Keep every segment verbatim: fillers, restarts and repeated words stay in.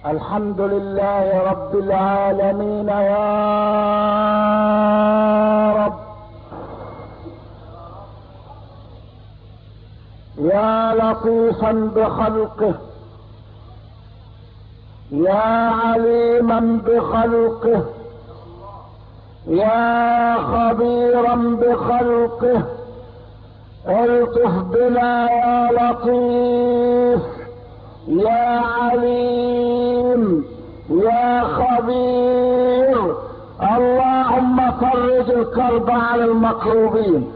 الحمد لله رب العالمين يا رب، يا لطيفا بخلقه، يا عليما بخلقه، يا خبيرا بخلقه، الطف بنا يا لطيف يا عليم يا خبير. اللهم فرج الكرب عن المكروبين،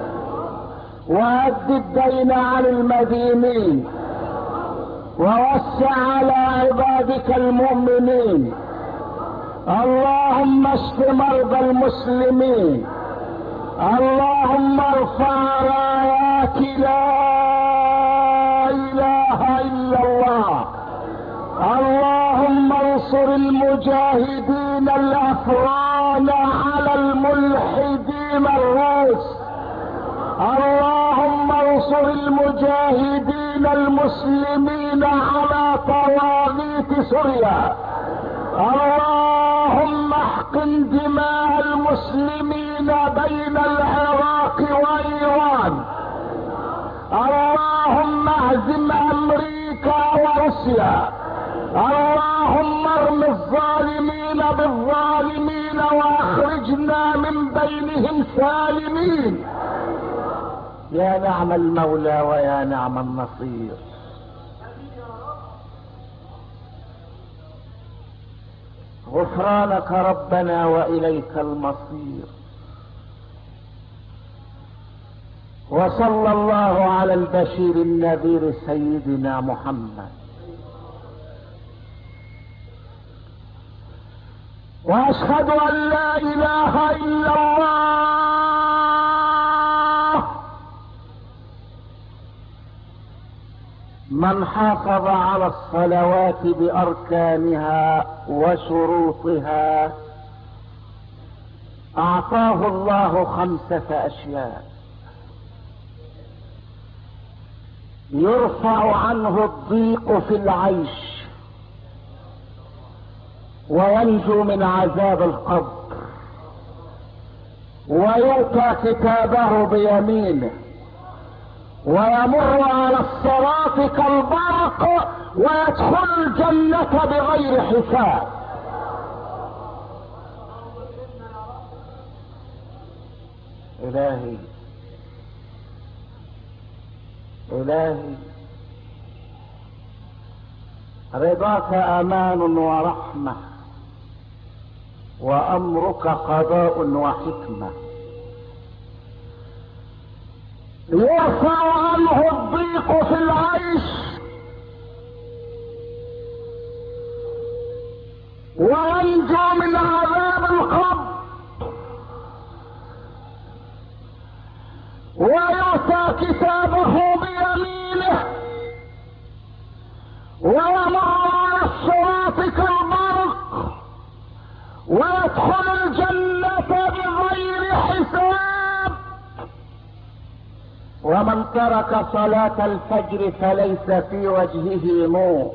وأد الدين عن المدينين، ووسع على عبادك المؤمنين. اللهم اشف مرضى المسلمين، اللهم ارفع رايات لا اله الا الله. اللهم انصر المجاهدين الافغان على الملحدين الروس. اللهم انصر المجاهدين المسلمين على طواغيت سوريا. اللهم احقن دماء المسلمين بين العراق وايران. اللهم اهزم امريكا وروسيا. اللهم ارم الظالمين بالظالمين واخرجنا من بينهم سالمين. يا نعم المولى ويا نعم النصير. غفرانك ربنا وإليك المصير. وصلى الله على البشير النذير سيدنا محمد. واشهد ان لا اله الا الله. من حافظ على الصلوات باركانها وشروطها اعطاه الله خمسة اشياء: يرفع عنه الضيق في العيش، وينجو من عذاب القبر، ويؤتى كتابه بيمينه، ويمر على الصراط كالبرق، ويدخل الجنة بغير حساب. إلهي إلهي رضاك امان ورحمة، وامرك قضاء وحكمة. يرفع عنه الضيق في العيش، وينجو من عذاب القبر، ويؤتى كتابه بيمينه، ويمر على الصراط كالبرق، ويدخل الجنة بغير حساب. ومن ترك صلاة الفجر فليس في وجهه نور،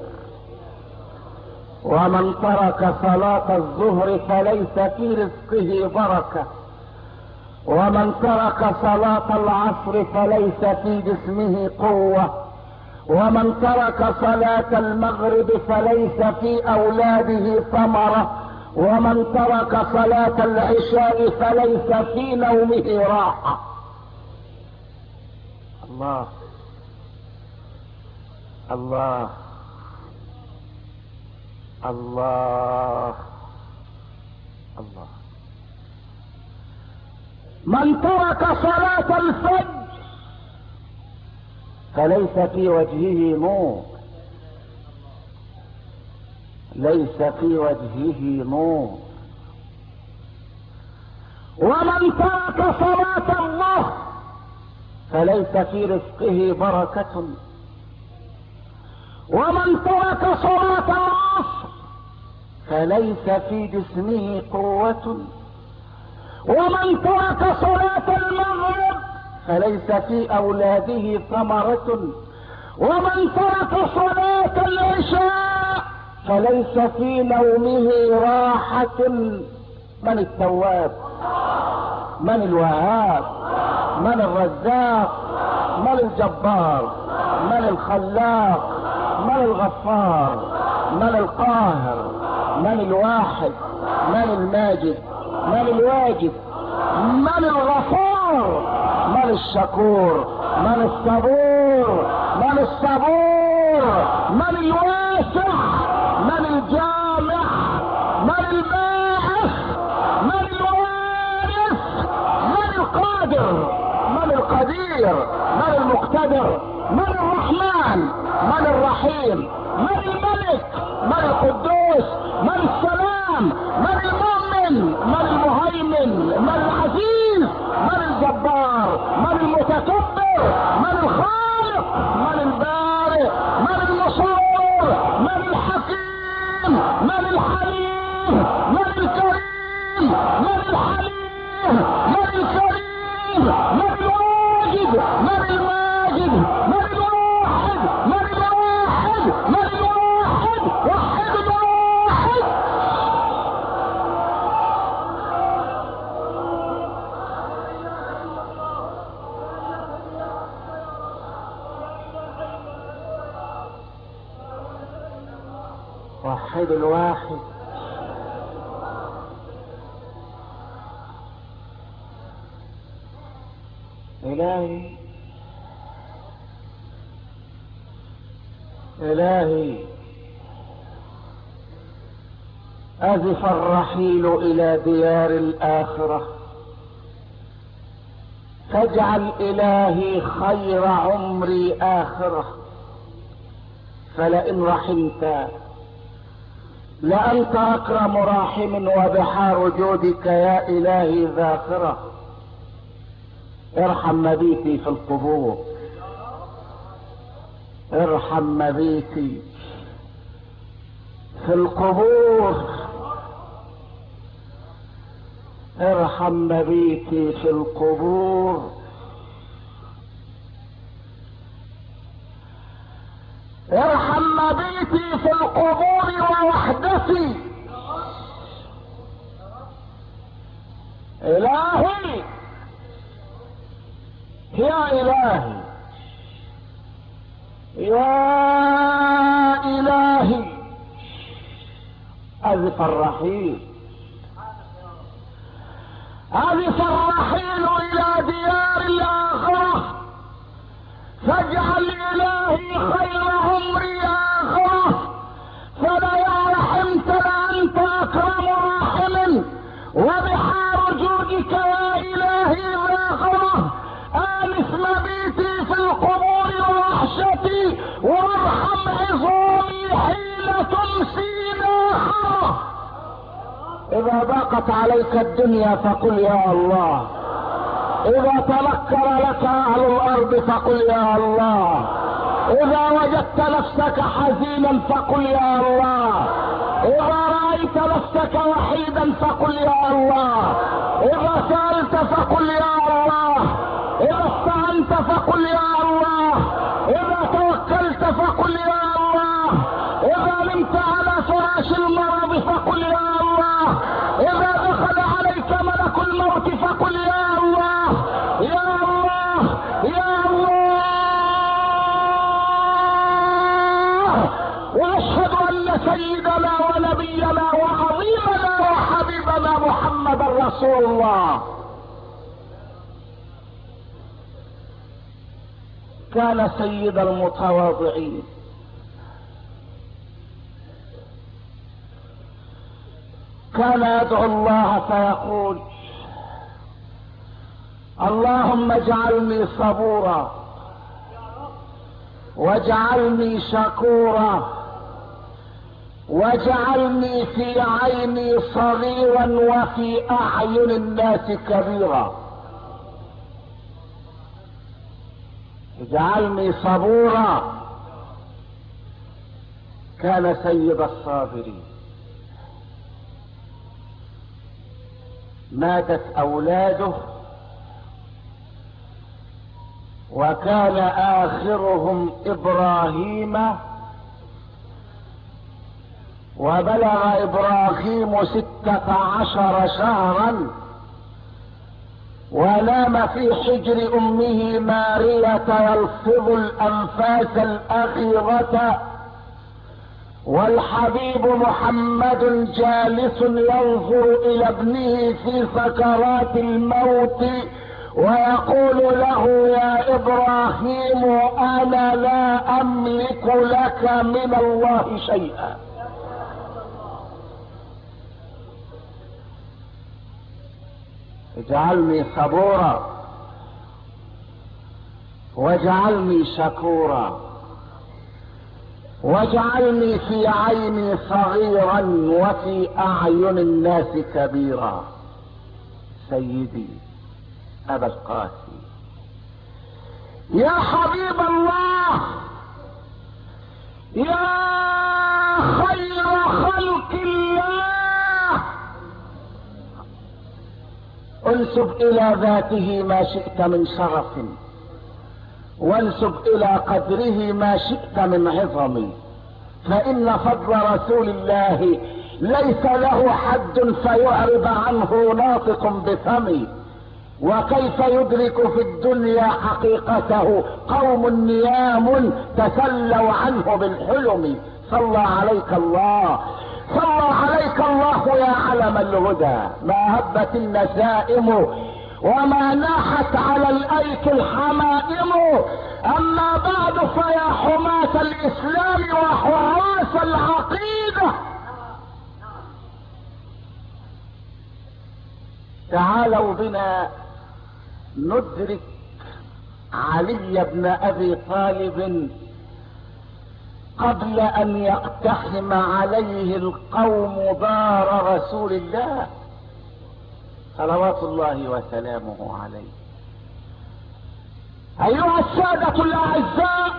ومن ترك صلاة الظهر فليس في رزقه بركة، ومن ترك صلاة العصر فليس في جسمه قوة، ومن ترك صلاة المغرب فليس في اولاده ثمرة، ومن ترك صلاة العشاء فليس في نومه راحة. الله الله الله الله. من ترك صلاة الفجر فليس في وجهه نور، ليس في وجهه نور. ومن ترك صلاة الظهر فليس في رزقه بركة، ومن ترك صلاة العصر فليس في جسمه قوة، ومن ترك صلاة المغرب فليس في اولاده ثمرة، ومن ترك صلاة العشاء فليس في نومه راحة. من التواب؟ من الوهاب؟ من الرزاق؟ من الجبار؟ من الخلاق؟ من الغفار؟ من القاهر؟ من الواحد؟ من الماجد؟ من الواجد؟ من الغفور؟ من الشكور؟ من الصبور؟ من الصبور؟ من الواسع؟ من الجامع؟ من الباعث؟ من الوارث؟ من القادر؟ من القدير؟ من المقتدر؟ من الرحمن؟ من الرحيم؟ من الملك؟ من القدوس؟ من السلام؟ من المؤمن؟ من المهيمن؟ من العزيز؟ من الجبار؟ من المتكبر؟ من الخالق؟ من البارئ؟ من المصور؟ من الحكيم؟ من الحليم؟ من الكريم؟ من الحليم؟ من الكريم؟ من الواجد؟ من الماجد؟ من الواحد؟ من الواحد؟ من الواحد؟ وحد الواحد. وحد الواحد. إلهي إلهي أزف الرحيل إلى ديار الآخرة، فاجعل إلهي خير عمري آخرة، فلئن رحمت لأنت أكرم راحم، وبحار جودك يا إلهي ذاخرة. ارحم مبيتي في القبور، ارحم مبيتي في القبور، ارحم مبيتي في القبور، ارحم مبيتي في القبور ووحدتي. إلهي يا إلهي يا إلهي أزف الرحيل أزف الرحيل إلى ديار الآخرة، فاجعل إلهي خير عمري آخرة، فلئن رحمت لأنت أكرم راحم، وبحار جودك يا إلهي ذاخرة. آنس مبيتي في القبور ووحشتي، وارحم عظامي حين تمسي ناخرة. إذا ضاقت عليك الدنيا فقل يا الله، إذا تنكر لك أهل الأرض فقل يا الله، إذا وجدت نفسك حزينا فقل يا الله، إذا رأيت نفسك وحيدا فقل يا الله، إذا سألت فقل يا الله، إذا استعنت فقل يا الله، إذا توكلت فقل يا الله، إذا نمت على فراش المرض فقل يا الله، إذا دخل عليك ملك الموت فقل يا الله يا الله يا الله. وأشهد أن سيدنا ونبينا وعظيمنا وحبيبنا محمد رسول الله كان سيد المتواضعين، كان يدعو الله فيقول: اللهم اجعلني صبورا، واجعلني شكورا، واجعلني في عيني صغيرا وفي اعين الناس كبيرا. اجعلني صبورا. كان سيد الصابرين. ماتت اولاده وكان اخرهم ابراهيم وبلغ ابراهيم ستة عشر شهرا ونام في حجر امه مارية يلفظ الانفاس الاخيرة، والحبيب محمد جالس ينظر الى ابنه في سكرات الموت ويقول له: يا ابراهيم انا لا املك لك من الله شيئا. اجعلني صبورا واجعلني شكورا واجعلني في عيني صغيرا وفي اعين الناس كبيرا. سيدي ابا القاسم، يا حبيب الله، يا خير خلق الله، انسب الى ذاته ما شئت من شرف، وانسب الى قدره ما شئت من عظم، فان فضل رسول الله ليس له حد فيعرض عنه ناطق بفمي. وكيف يدرك في الدنيا حقيقته قوم نيام تسلوا عنه بالحلم. صلى عليك الله، صلى عليك الله يا علم الهدى. ما هبت النسائم وما ناحت على الايك الحمائم. اما بعد فيا حماة الاسلام وحراس العقيدة، تعالوا بنا ندرك علي بن ابي طالب قبل ان يقتحم عليه القوم دار رسول الله صلوات الله وسلامه عليه. ايها السادة الاعزاء،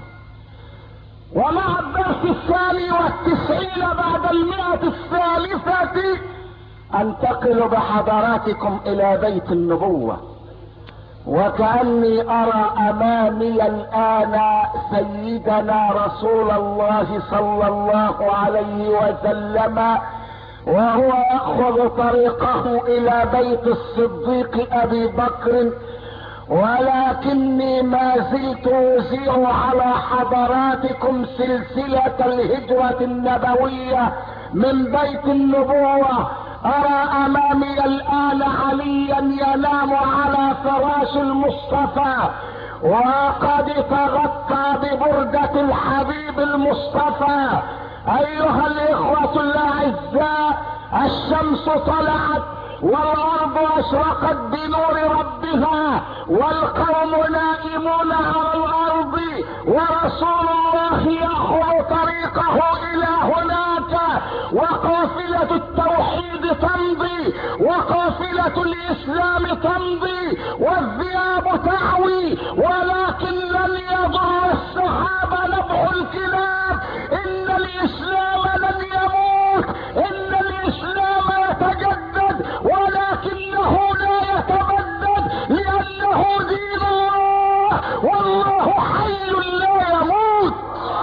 ومع الدرس الثاني والتسعين بعد المئة الثالثة انتقل بحضراتكم الى بيت النبوة، وكأني ارى امامي الان سيدنا رسول الله صلى الله عليه وسلم وهو يأخذ طريقه الى بيت الصديق ابي بكر، ولكني ما زلت أذيع على حضراتكم سلسلة الهجرة النبوية من بيت النبوة. ارى امامي الان عليا ينام على فراش المصطفى وقد تغطى ببردة الحبيب المصطفى. ايها الاخوة الاعزاء، الشمس طلعت والارض اشرقت بنور ربها والقوم نائمون على الارض، ورسول الله يأخذ طريقه الى هناك، وقافلة التوحيد تمضي وقافلة الاسلام تمضي والذئاب تعوي، ولكن لن يضر السحاب نبح الكلاب. ان الاسلام لن يموت، ان الاسلام يتجدد، ولكنه لا يتبدد لانه دين الله، والله حي لا يموت.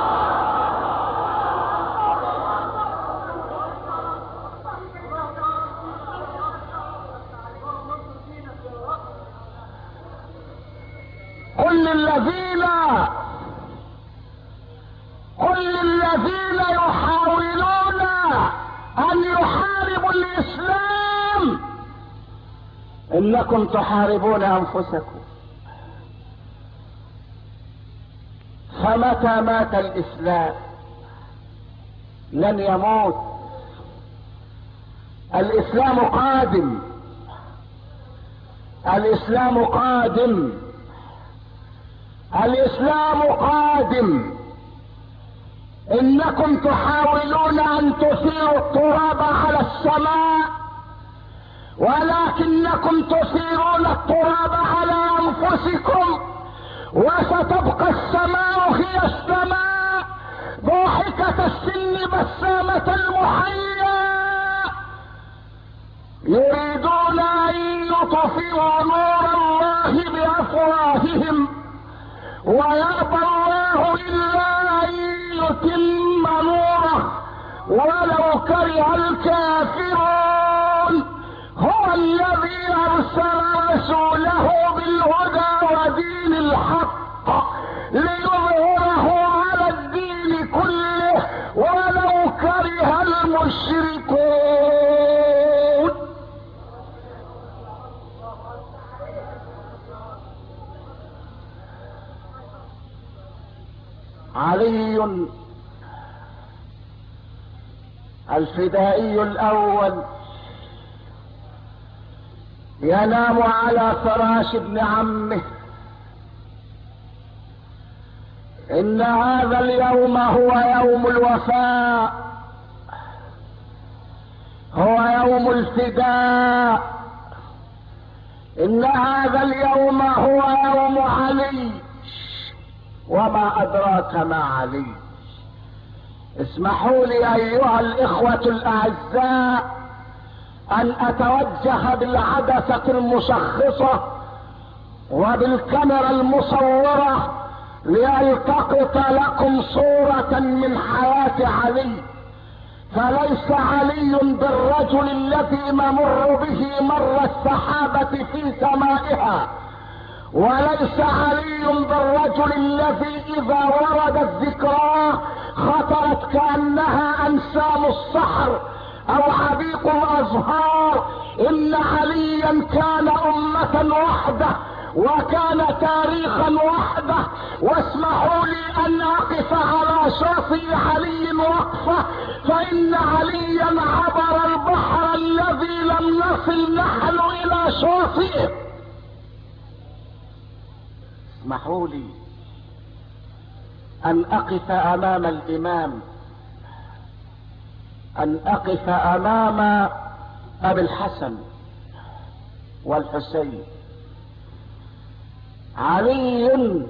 قل للذين قل للذين يحاولون ان يحاربوا الاسلام انكم تحاربون انفسكم. فمتى مات الاسلام لن يموت. الاسلام قادم، الاسلام قادم، الاسلام قادم. انكم تحاولون ان تثيروا التراب على السماء، ولكنكم تثيرون التراب على انفسكم، وستبقى السماء هي السماء ضاحكة السن بسامة المحيا. يريدون ان يطفئوا نور الله بافواههم ويأبى الله الا ان يتم نوره ولو كره الكافرون. هو الذي أرسل رسوله بالهدى ودين الحق ليظهره على الدين كله ولو كره المشركون. علي الفدائي الأول ينام على فراش ابن عمه. إن هذا اليوم هو يوم الوفاء، هو يوم الفداء. إن هذا اليوم هو يوم علي، وما أدراك ما علي. اسمحوا لي أيها الإخوة الأعزاء أن أتوجه بالعدسة المشخصة وبالكاميرا المصورة لألتقط لكم صورة من حياة علي. فليس علي بالرجل الذي نمر به مر السحابة في سمائها، وليس علي بالرجل الذي إذا وردت ذكراه خطرت كأنها أنسام الصحر أو عبيق الأزهار. إن عليا كان أمة وحده وكان تاريخا وحده. واسمحوا لي أن أقف على شاطئ علي وقفة، فإن عليا عبر البحر الذي لم نصل نحن إلى شاطئه. اسمحوا لي أن أقف أمام الإمام، أن أقف أمام أبي الحسن والحسين. علي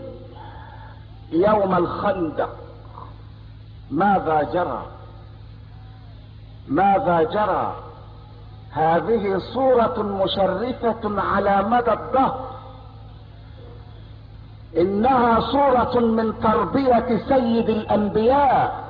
يوم الخندق ماذا جرى؟ ماذا جرى؟ هذه صورة مشرفة على مدى الدهر. إنها صورة من تربية سيد الأنبياء.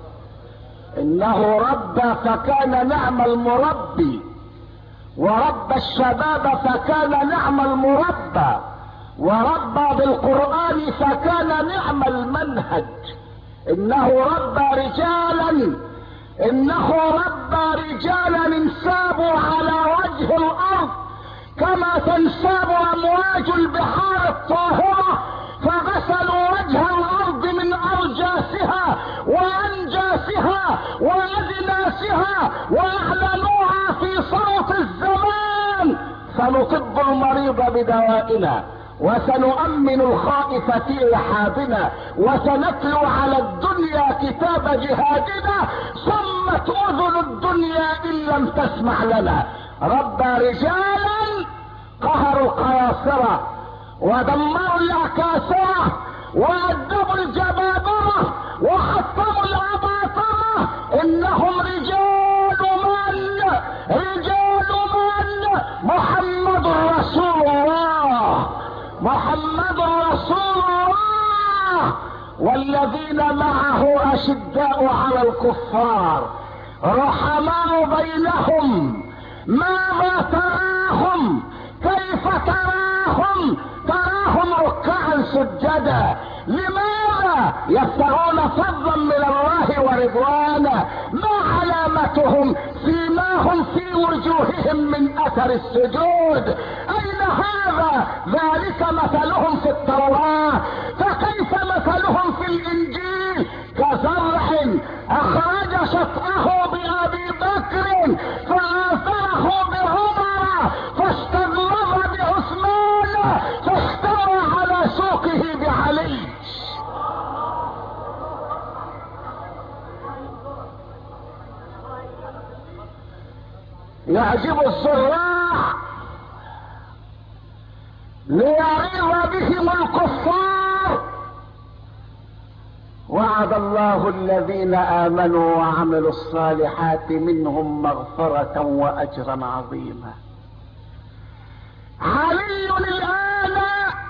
إنه ربى فكان نعم المربي، وربى الشباب فكان نعم المربى، وربى بالقرآن فكان نعم المنهج. إنه ربى رجالا، إنه ربى رجالا انسابوا على وجه الأرض كما تنساب أمواج البحار الطاهرة، فغسلوا وجه الأرض من أرجاسها وأنجاسها وأدناسها وأعلنوها في صوت الزمان. سنطب المريض بدوائنا، وسنؤمن الخائف في رحابنا، وسنتلو على الدنيا كتاب جهادنا. صمت أذن الدنيا إن لم تسمع لنا. ربى رجالا قهروا القياصرة ودمروا الأكاسرة وأدبوا الجبابرة وحطموا الأباطرة. إنهم رجال من رجال من محمد رسول الله، محمد رسول الله. والذين معه أشداء على الكفار رحماء بينهم. ماذا تراهم؟ كيف تراهم؟ تراهم ركعا سجدا. لماذا؟ يبتغون فضلا من الله ورضوانا. ما علامتهم؟ سيماهم في وجوههم من اثر السجود. اين هذا؟ ذلك مثلهم في التوراة، فكيف مثلهم في الانجيل؟ كزرع اخرج شطأه بابي بكر فآثره بعمر فاستغلظ بعثمان فاستوى على سوقه بعلي. يعجب الزراع ليعيظ بهم الكفار. وعد الله الذين آمنوا وعملوا الصالحات منهم مغفرة وأجرا عظيما. علي الآن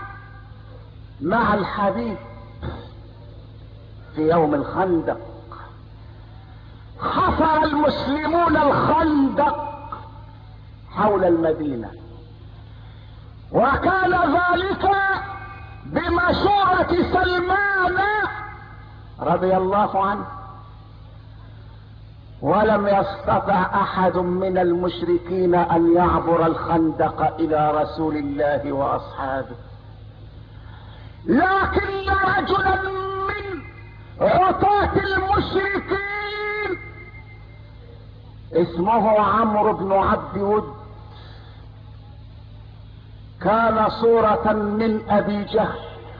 مع الحبيب في يوم الخندق. حفر المسلمون الخندق حول المدينة، وكان ذلك بمشورة سلمان رضي الله عنه، ولم يستطع احد من المشركين ان يعبر الخندق الى رسول الله واصحابه، لكن رجلا من عتاة المشركين اسمه عمرو بن عبد ود، كان صورة من ابي جهل،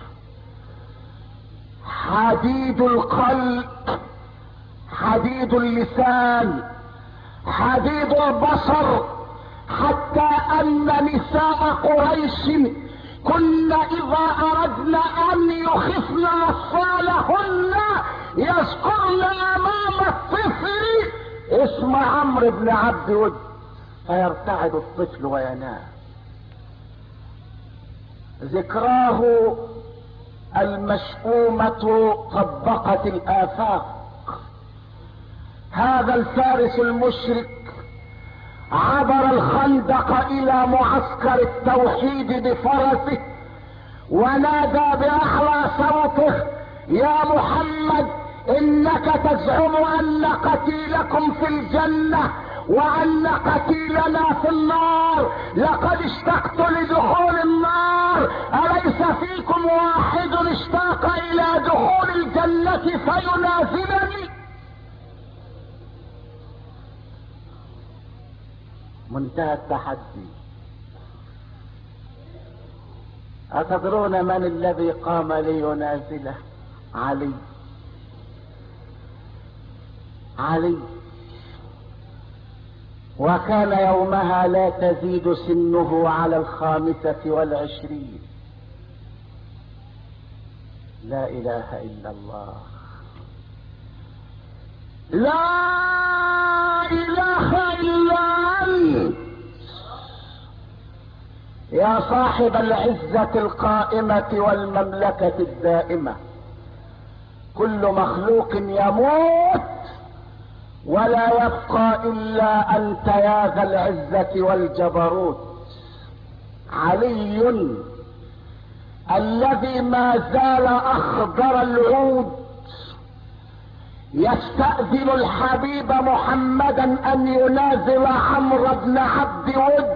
حديد القلب، حديد اللسان، حديد البصر، حتى ان نساء قريش كن اذا اردن ان يخفن اطفالهن يذكرن امام الطفل اسم عمرو بن عبد ود فيرتعد الطفل وينام. ذكراه المشؤومة طبقت الآفاق. هذا الفارس المشرك عبر الخندق إلى معسكر التوحيد بفرسه، ونادى بأعلى صوته: يا محمد، إنك تزعم أن قتيلكم في الجنة وأن قتيلنا في النار، لقد اشتقت لدخول النار، أليس فيكم واحد اشتاق إلى دخول الجنة فينازلني؟ منتهى التحدي. أتدرون من الذي قام لينازله؟ علي. علي، وكان يومها لا تزيد سنه على الخامسة والعشرين. لا اله الا الله، لا اله الا انت يا صاحب العزة القائمة والمملكة الدائمة. كل مخلوق يموت ولا يبقى الا انت يا ذا العزة والجبروت. علي الذي ما زال اخضر العود يستأذن الحبيب محمدا ان ينازل عمرو بن عبد ود،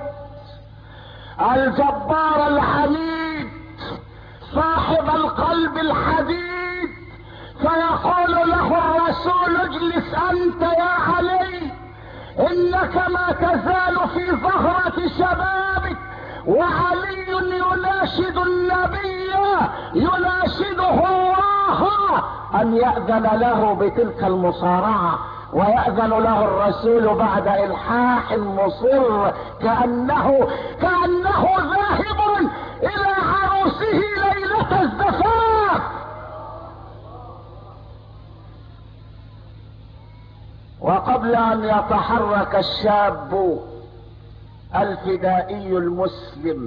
الجبار العنيد صاحب القلب الحديد، فيقول له الرسول: اجلس انت يا علي، انك ما تزال في ظهرة شبابك. وعلي يناشد النبي، يناشده الله ان يأذن له بتلك المصارعة، ويأذن له الرسول بعد الحاح مصر كأنه كأنه ذاهب الى عروسه ليلة الزفاف. وقبل ان يتحرك الشاب الفدائي المسلم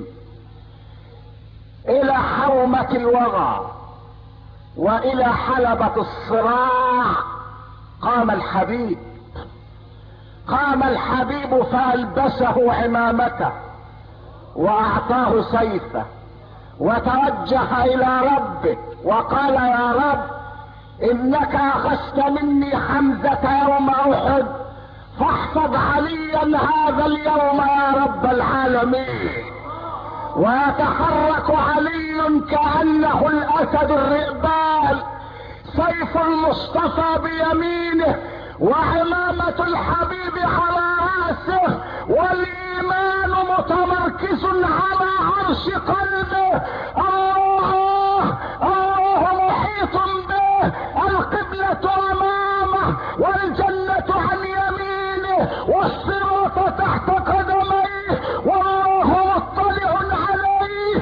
الى حومة الوغى والى حلبة الصراع، قام الحبيب قام الحبيب فألبسه عمامته واعطاه سيفه وتوجه الى ربه وقال: يا رب، انك اخذت مني حمزة يوم احد، فاحفظ عليا هذا اليوم يا رب العالمين. ويتحرك علي كأنه الاسد الرئبال، سيف المصطفى بيمينه وعمامة الحبيب على رأسه، والايمان متمركز على عرش قلبه. الله الله محيط به، القبلة امامه والجنة عن يمينه والصراط تحت قدميه والله مطلع عليه.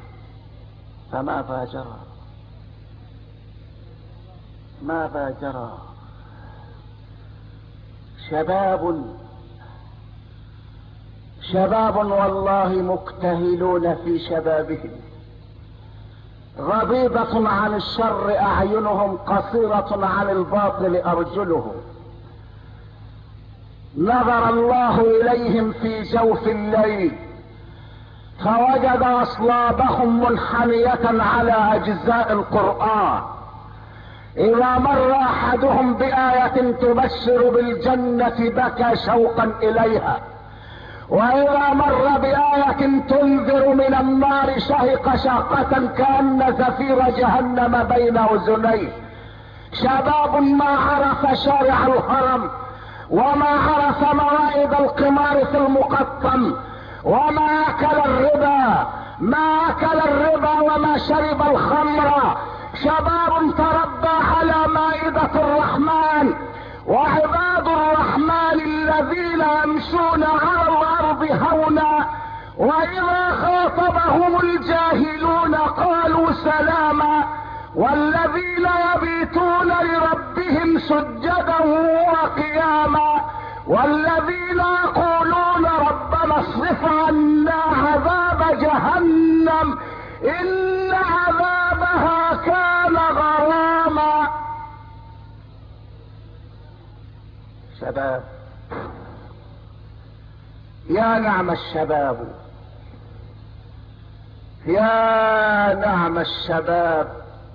فماذا جرى؟ ماذا جرى؟ شباب شباب والله مكتهلون في شبابهم، غضيضة عن الشر اعينهم، قصيرة عن الباطل ارجلهم، نظر الله اليهم في جوف الليل فوجد اصلابهم منحنية على اجزاء القرآن. اذا مر احدهم بآية تبشر بالجنة بكى شوقا اليها، واذا مر بآية تنذر من النار شهق شهقة كأن زفير جهنم بين اذنيه. شباب ما عرف شارع الهرم، وما عرف موائد القمار في المقطم، وما اكل الربا ما اكل الربا وما شرب الخمر. شباب تربى على مائدة الرحمن، وعباد الرحمن الذين يمشون على الارض هونا، واذا خاطبهم الجاهلون قالوا سلاما، والذين يبيتون لربهم سجدا وقياما، والذين يقولون ربنا اصرف عنا عذاب جهنم ان عذابها كان غراما. شباب، يا نعم الشباب، يا نعم الشباب،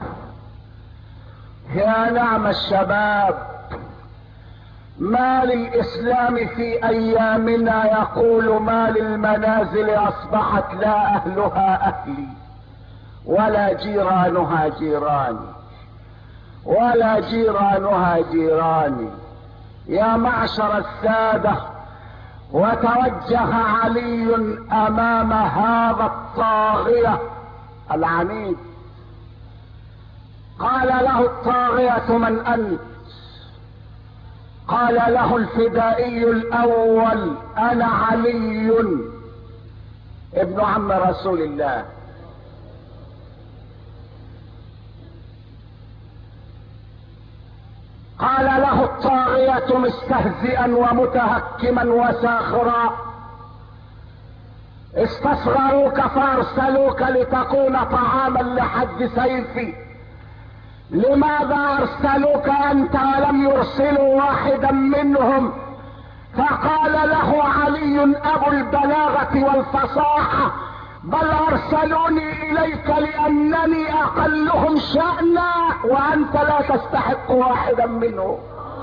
يا نعم الشباب. ما للاسلام في ايامنا يقول ما للمنازل اصبحت لا اهلها اهلي ولا جيرانها جيراني ولا جيرانها جيراني. يا معشر السادة، وتوجه علي امام هذا الطاغية العنيد. قال له الطاغية من انت؟ قال له الفدائي الاول انا علي ابن عم رسول الله. قال له الطاغية مستهزئا ومتهكما وساخرا استصغروك فارسلوك لتكون طعاما لحد سيفي، لماذا ارسلوك انت ولم يرسلوا واحدا منهم؟ فقال له علي ابو البلاغة والفصاحة بل ارسلوني اليك لانني اقلهم شأنا وانت لا تستحق واحدا منهم.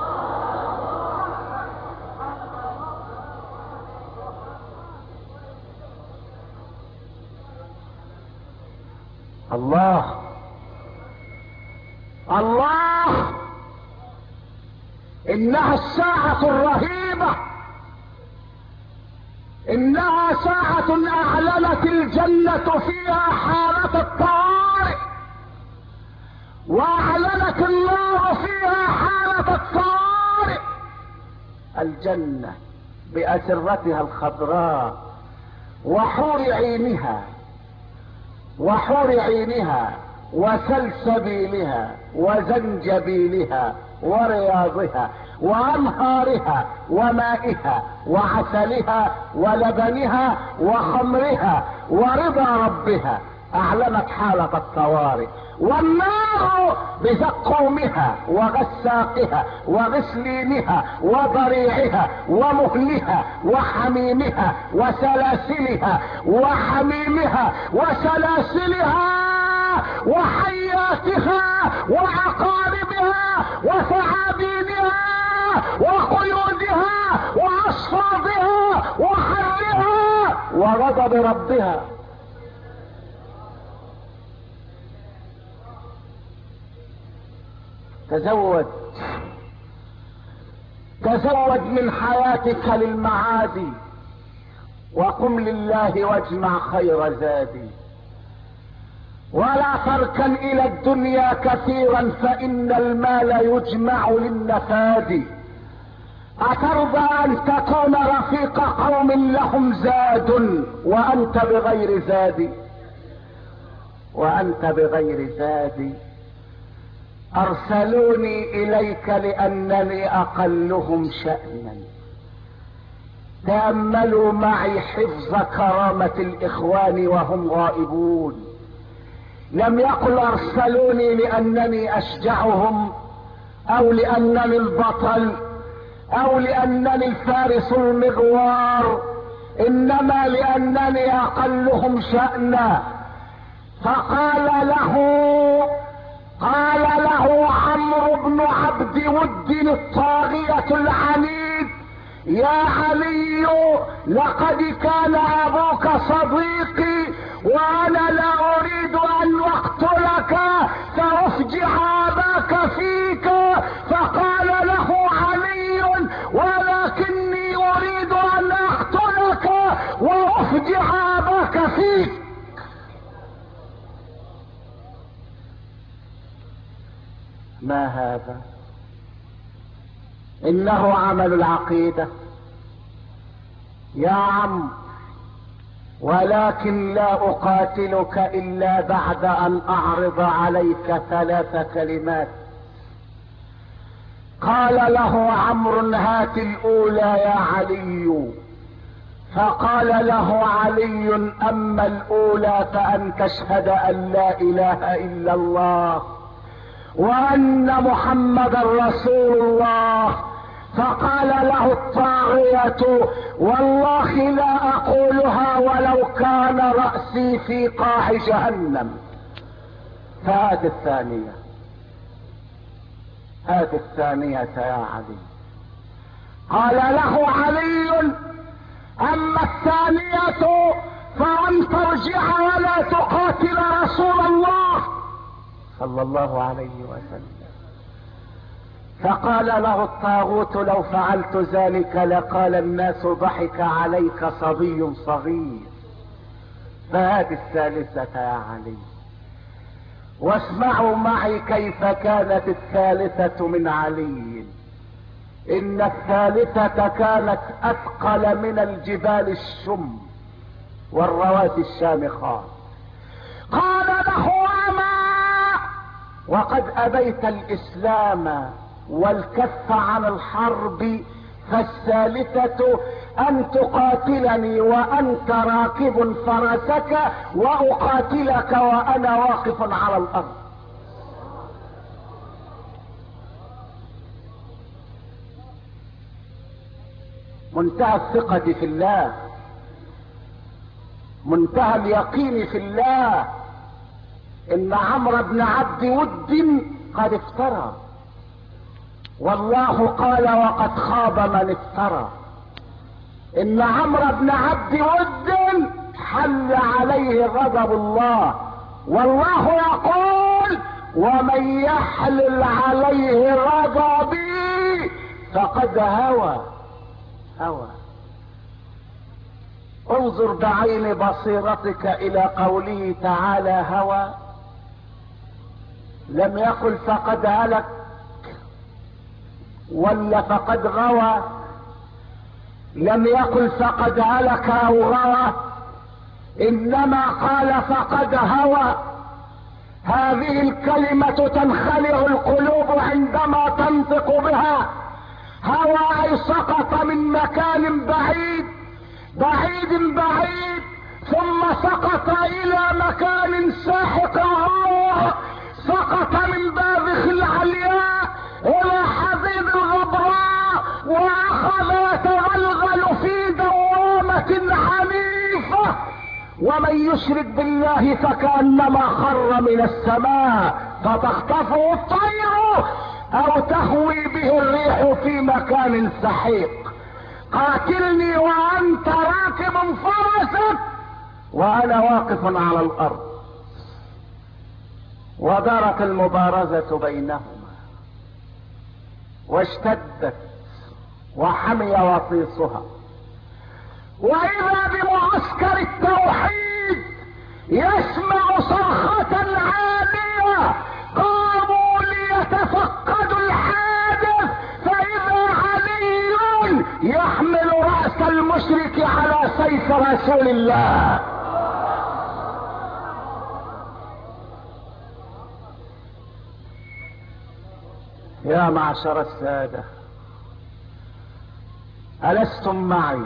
الله الله، انها الساعة الرهيبة، انها ساعة اعلنت الجنة فيها حالة الطوارئ، واعلنت النار فيها حالة الطوارئ. الجنة بأسرتها الخضراء وحور عينها وحور عينها وسلسبيلها وزنجبيلها ورياضها وانهارها ومائها وعسلها ولبنها وخمرها ورضا ربها. اعلنت حالة الطوارئ. والنار بزقومها وغساقها وغسلينها وضريعها ومهلها وحميمها وسلاسلها وحميمها وسلاسلها وحياتها وعقاربها وثعابينها وقيودها واصفادها وحرها وغضب ربها. تزود تزود من حياتك للمعاد، وقم لله واجمع خير زادي، ولا تركن الى الدنيا كثيرا فان المال يجمع للنفاد. اترضى ان تكون رفيق قوم لهم زاد وانت بغير زاد وانت بغير زاد؟ ارسلوني اليك لانني اقلهم شأنا. تأملوا معي حفظ كرامة الاخوان وهم غائبون. لم يقل ارسلوني لانني اشجعهم او لانني البطل، او لانني فارس المغوار، انما لانني اقلهم شأنا. فقال له قال له عمرو بن عبد ود الطاغية العنيد: يا علي، لقد كان ابوك صديقي وانا لا اريد ان اقتلك فافجع اباك فيك. فقال له علي: ولكني اريد ان اقتلك وافجع اباك فيك. ما هذا؟ انه عمل العقيدة يا عم، ولكن لا اقاتلك الا بعد ان اعرض عليك ثلاث كلمات. قال له عمرو: هات الاولى يا علي. فقال له علي: اما الاولى فان تشهد ان لا اله الا الله وان محمدا رسول الله. فقال له الطاغية: والله لا اقولها ولو كان رأسي في قاع جهنم. فهذه الثانية هذه الثانية يا علي. قال له علي: اما الثانية فان ترجع ولا تقاتل رسول الله صلى الله عليه وسلم. فقال له الطاغوت: لو فعلت ذلك لقال الناس ضحك عليك صبي صغير. فهذه الثالثة يا علي. واسمعوا معي كيف كانت الثالثة من علي. ان الثالثة كانت اثقل من الجبال الشم والرواسي الشامخات. قال له: اما وقد ابيت الاسلام والكف عن الحرب، فالثالثة ان تقاتلني وانت راكب فرسك واقاتلك وانا واقف على الارض. منتهى الثقة في الله، منتهى اليقين في الله. ان عمرو بن عبد ود قد افترى، والله قال: وقد خاب من افترى. ان عمرو بن عبد ود حل عليه غضب الله، والله يقول: ومن يحلل عليه غضبي فقد هوى هوى. انظر بعين بصيرتك الى قوله تعالى: هوى. لم يقل فقد هلك ولا فقد غوى، لم يقل فقد هلك او غوى، انما قال فقد هوى. هذه الكلمة تنخلع القلوب عندما تنطق بها. هوى اي سقط من مكان بعيد بعيد بعيد، ثم سقط الى مكان ساحق الروح، سقط من باذخ العلياء الى حضيض الغبراء، واخذ يتغلغل في دوامة عنيفة. ومن يشرك بالله فكأنما خر من السماء فتخطفه الطير او تهوي به الريح في مكان سحيق. قاتلني وانت راكب فرسك وانا واقف على الارض. ودارت المبارزة بينهما واشتدت وحمي وطيسها، واذا بمعسكر التوحيد يسمع صرخة عالية، قاموا ليتفقدوا الحادث، فاذا علي يحمل رأس المشرك على سيف رسول الله. يا معشر السادة، ألستم معي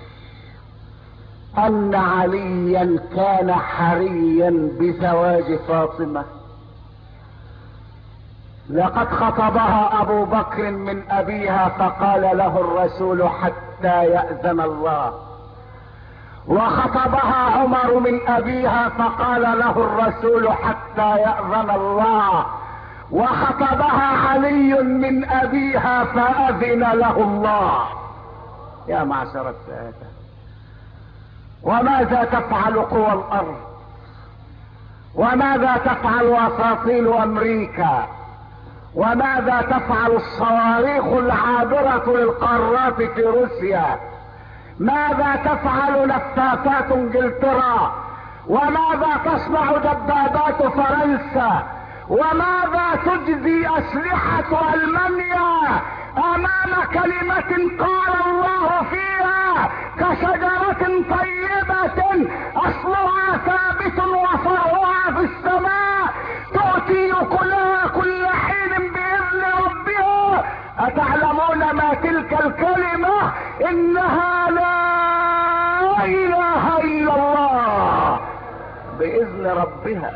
أن عليا كان حريا بزواج فاطمة؟ لقد خطبها ابو بكر من ابيها فقال له الرسول حتى يأذن الله، وخطبها عمر من ابيها فقال له الرسول حتى يأذن الله، وخطبها علي من ابيها فاذن له الله. يا معشر السادة، وماذا تفعل قوى الارض؟ وماذا تفعل اساطيل امريكا؟ وماذا تفعل الصواريخ العابرة للقارات في روسيا؟ ماذا تفعل نفاثات انجلترا؟ وماذا تصنع دبابات فرنسا؟ وماذا تجزي اسلحة المانيا امام كلمة قال الله فيها كشجرة طيبة اصلها ثابت وفرعها في السماء تؤتي كلها كل حين باذن ربها؟ اتعلمون ما تلك الكلمة؟ انها لا اله الا الله باذن ربها،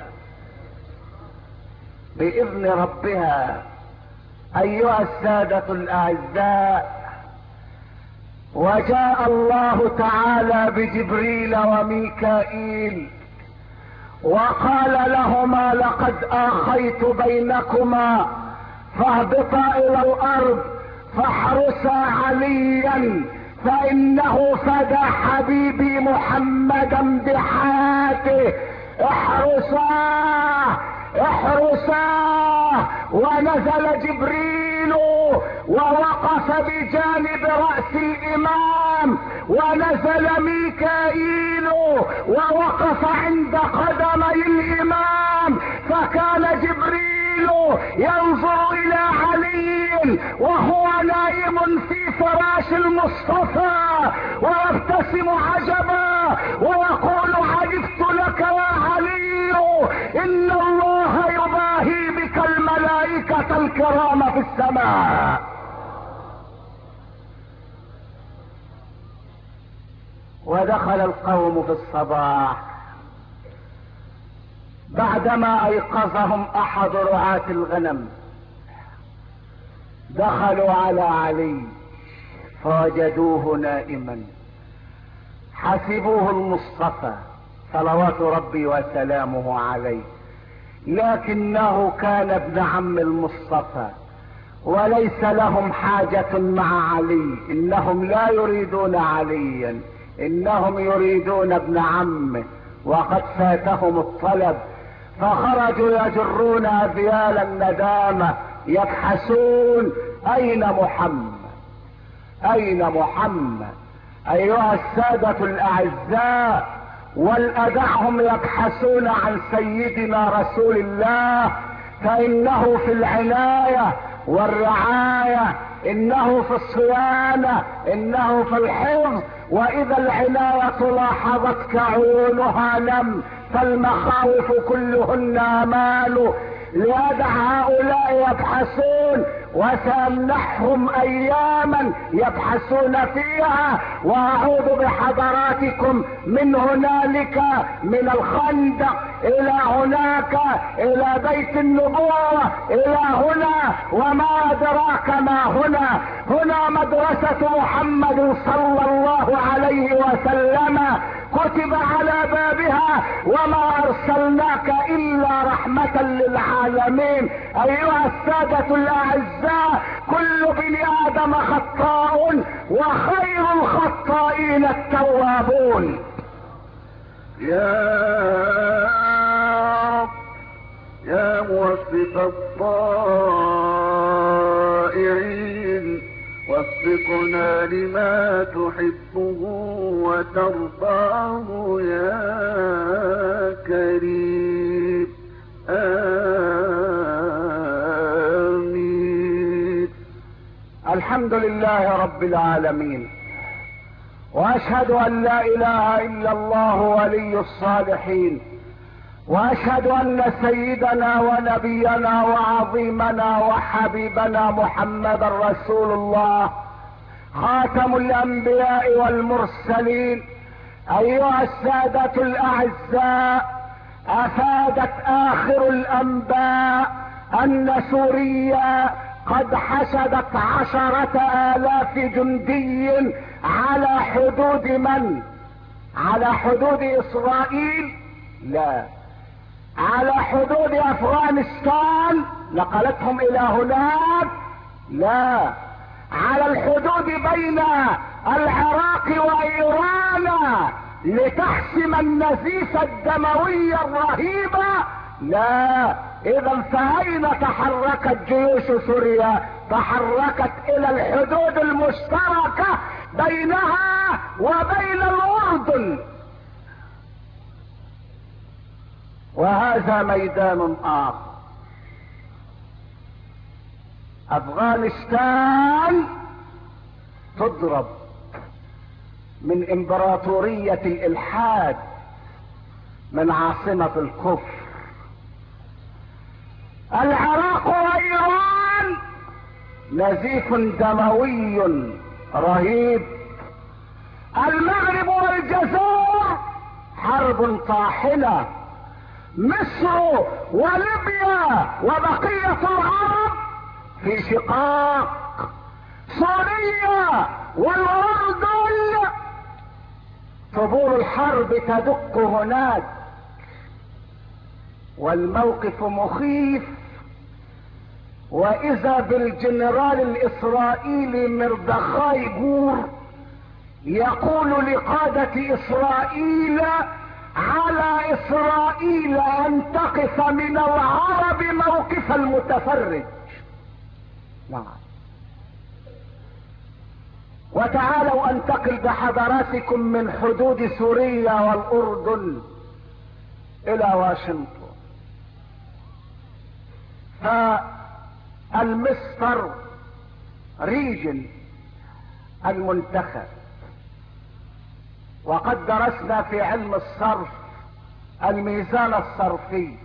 باذن ربها. ايها السادة الاعزاء، وجاء الله تعالى بجبريل وميكائيل وقال لهما لقد اخيت بينكما فاهبطا الى الارض فاحرسا عليا فانه فدى حبيبي محمدا بحياته. احرساه احرساه. ونزل جبريل ووقف بجانب رأس الامام، ونزل ميكائيل ووقف عند قدمي الامام، فكان جبريل ينظر الى علي وهو نائم في فراش المصطفى ويبتسم عجبا ويقول عجبت لك يا علي، ان الله يباهي بك الملائكة الكرام في السماء. ودخل القوم في الصباح بعدما ايقظهم احد رعاة الغنم، دخلوا على علي فوجدوه نائما، حسبوه المصطفى صلوات ربي وسلامه عليه، لكنه كان ابن عم المصطفى وليس لهم حاجة مع علي، انهم لا يريدون عليا، انهم يريدون ابن عمه وقد فاتهم الطلب. فخرجوا يجرون اذيال الندامة يبحثون اين محمد، اين محمد. ايها السادة الاعزاء، والأدعهم يبحثون عن سيدنا رسول الله، فانه في العناية والرعاية، انه في الصيانة، انه في الحفظ. واذا العناية لاحظتك عيونها نم، فالمخاوف كلهن امال. ليدع هؤلاء يبحثون وسامنحهم اياما يبحثون فيها، واعود بحضراتكم من هنالك، من الخندق الى هناك، الى بيت النبوة، الى هنا، وما ادراك ما هنا. هنا مدرسة محمد صلى الله عليه وسلم، كتب على بابها وما ارسلناك الا رحمة للعالمين. ايها السادة الاعزاء، كل بني ادم خطاء وخير الخطائين التوابون. يا رب يا موفق الطائعين، وفقنا لما تحبه وترضاه يا كريم. آمين. الحمد لله رب العالمين، واشهد ان لا اله الا الله ولي الصالحين، واشهد ان سيدنا ونبينا وعظيمنا وحبيبنا محمد رسول الله خاتم الانبياء والمرسلين. ايها السادة الاعزاء، افادت اخر الانباء ان سوريا قد حشدت عشرة الاف جندي على حدود من؟ على حدود اسرائيل؟ لا، على حدود افغانستان نقلتهم الى هناك؟ لا، على الحدود بين العراق وايران لتحسم النزيف الدموي الرهيب؟ لا. اذا فاين تحركت جيوش سوريا؟ تحركت الى الحدود المشتركة بينها وبين الاردن، وهذا ميدان اخر. افغانستان تضرب من امبراطورية الالحاد، من عاصمة الكفر. العراق وايران نزيف دموي رهيب. المغرب والجزائر حرب طاحنة. مصر وليبيا وبقية العرب في شقاق. سوريا والاردن طبول الحرب تدق هناك، والموقف مخيف. واذا بالجنرال الاسرائيلي مردخاي جور يقول لقادة اسرائيل: على اسرائيل ان تقف من العرب موقف المتفرج. نعم. وتعالوا انتقل بحضراتكم من حدود سوريا والاردن الى واشنطن. فالمستر ريجن المنتخب، وقد درسنا في علم الصرف الميزان الصرفي،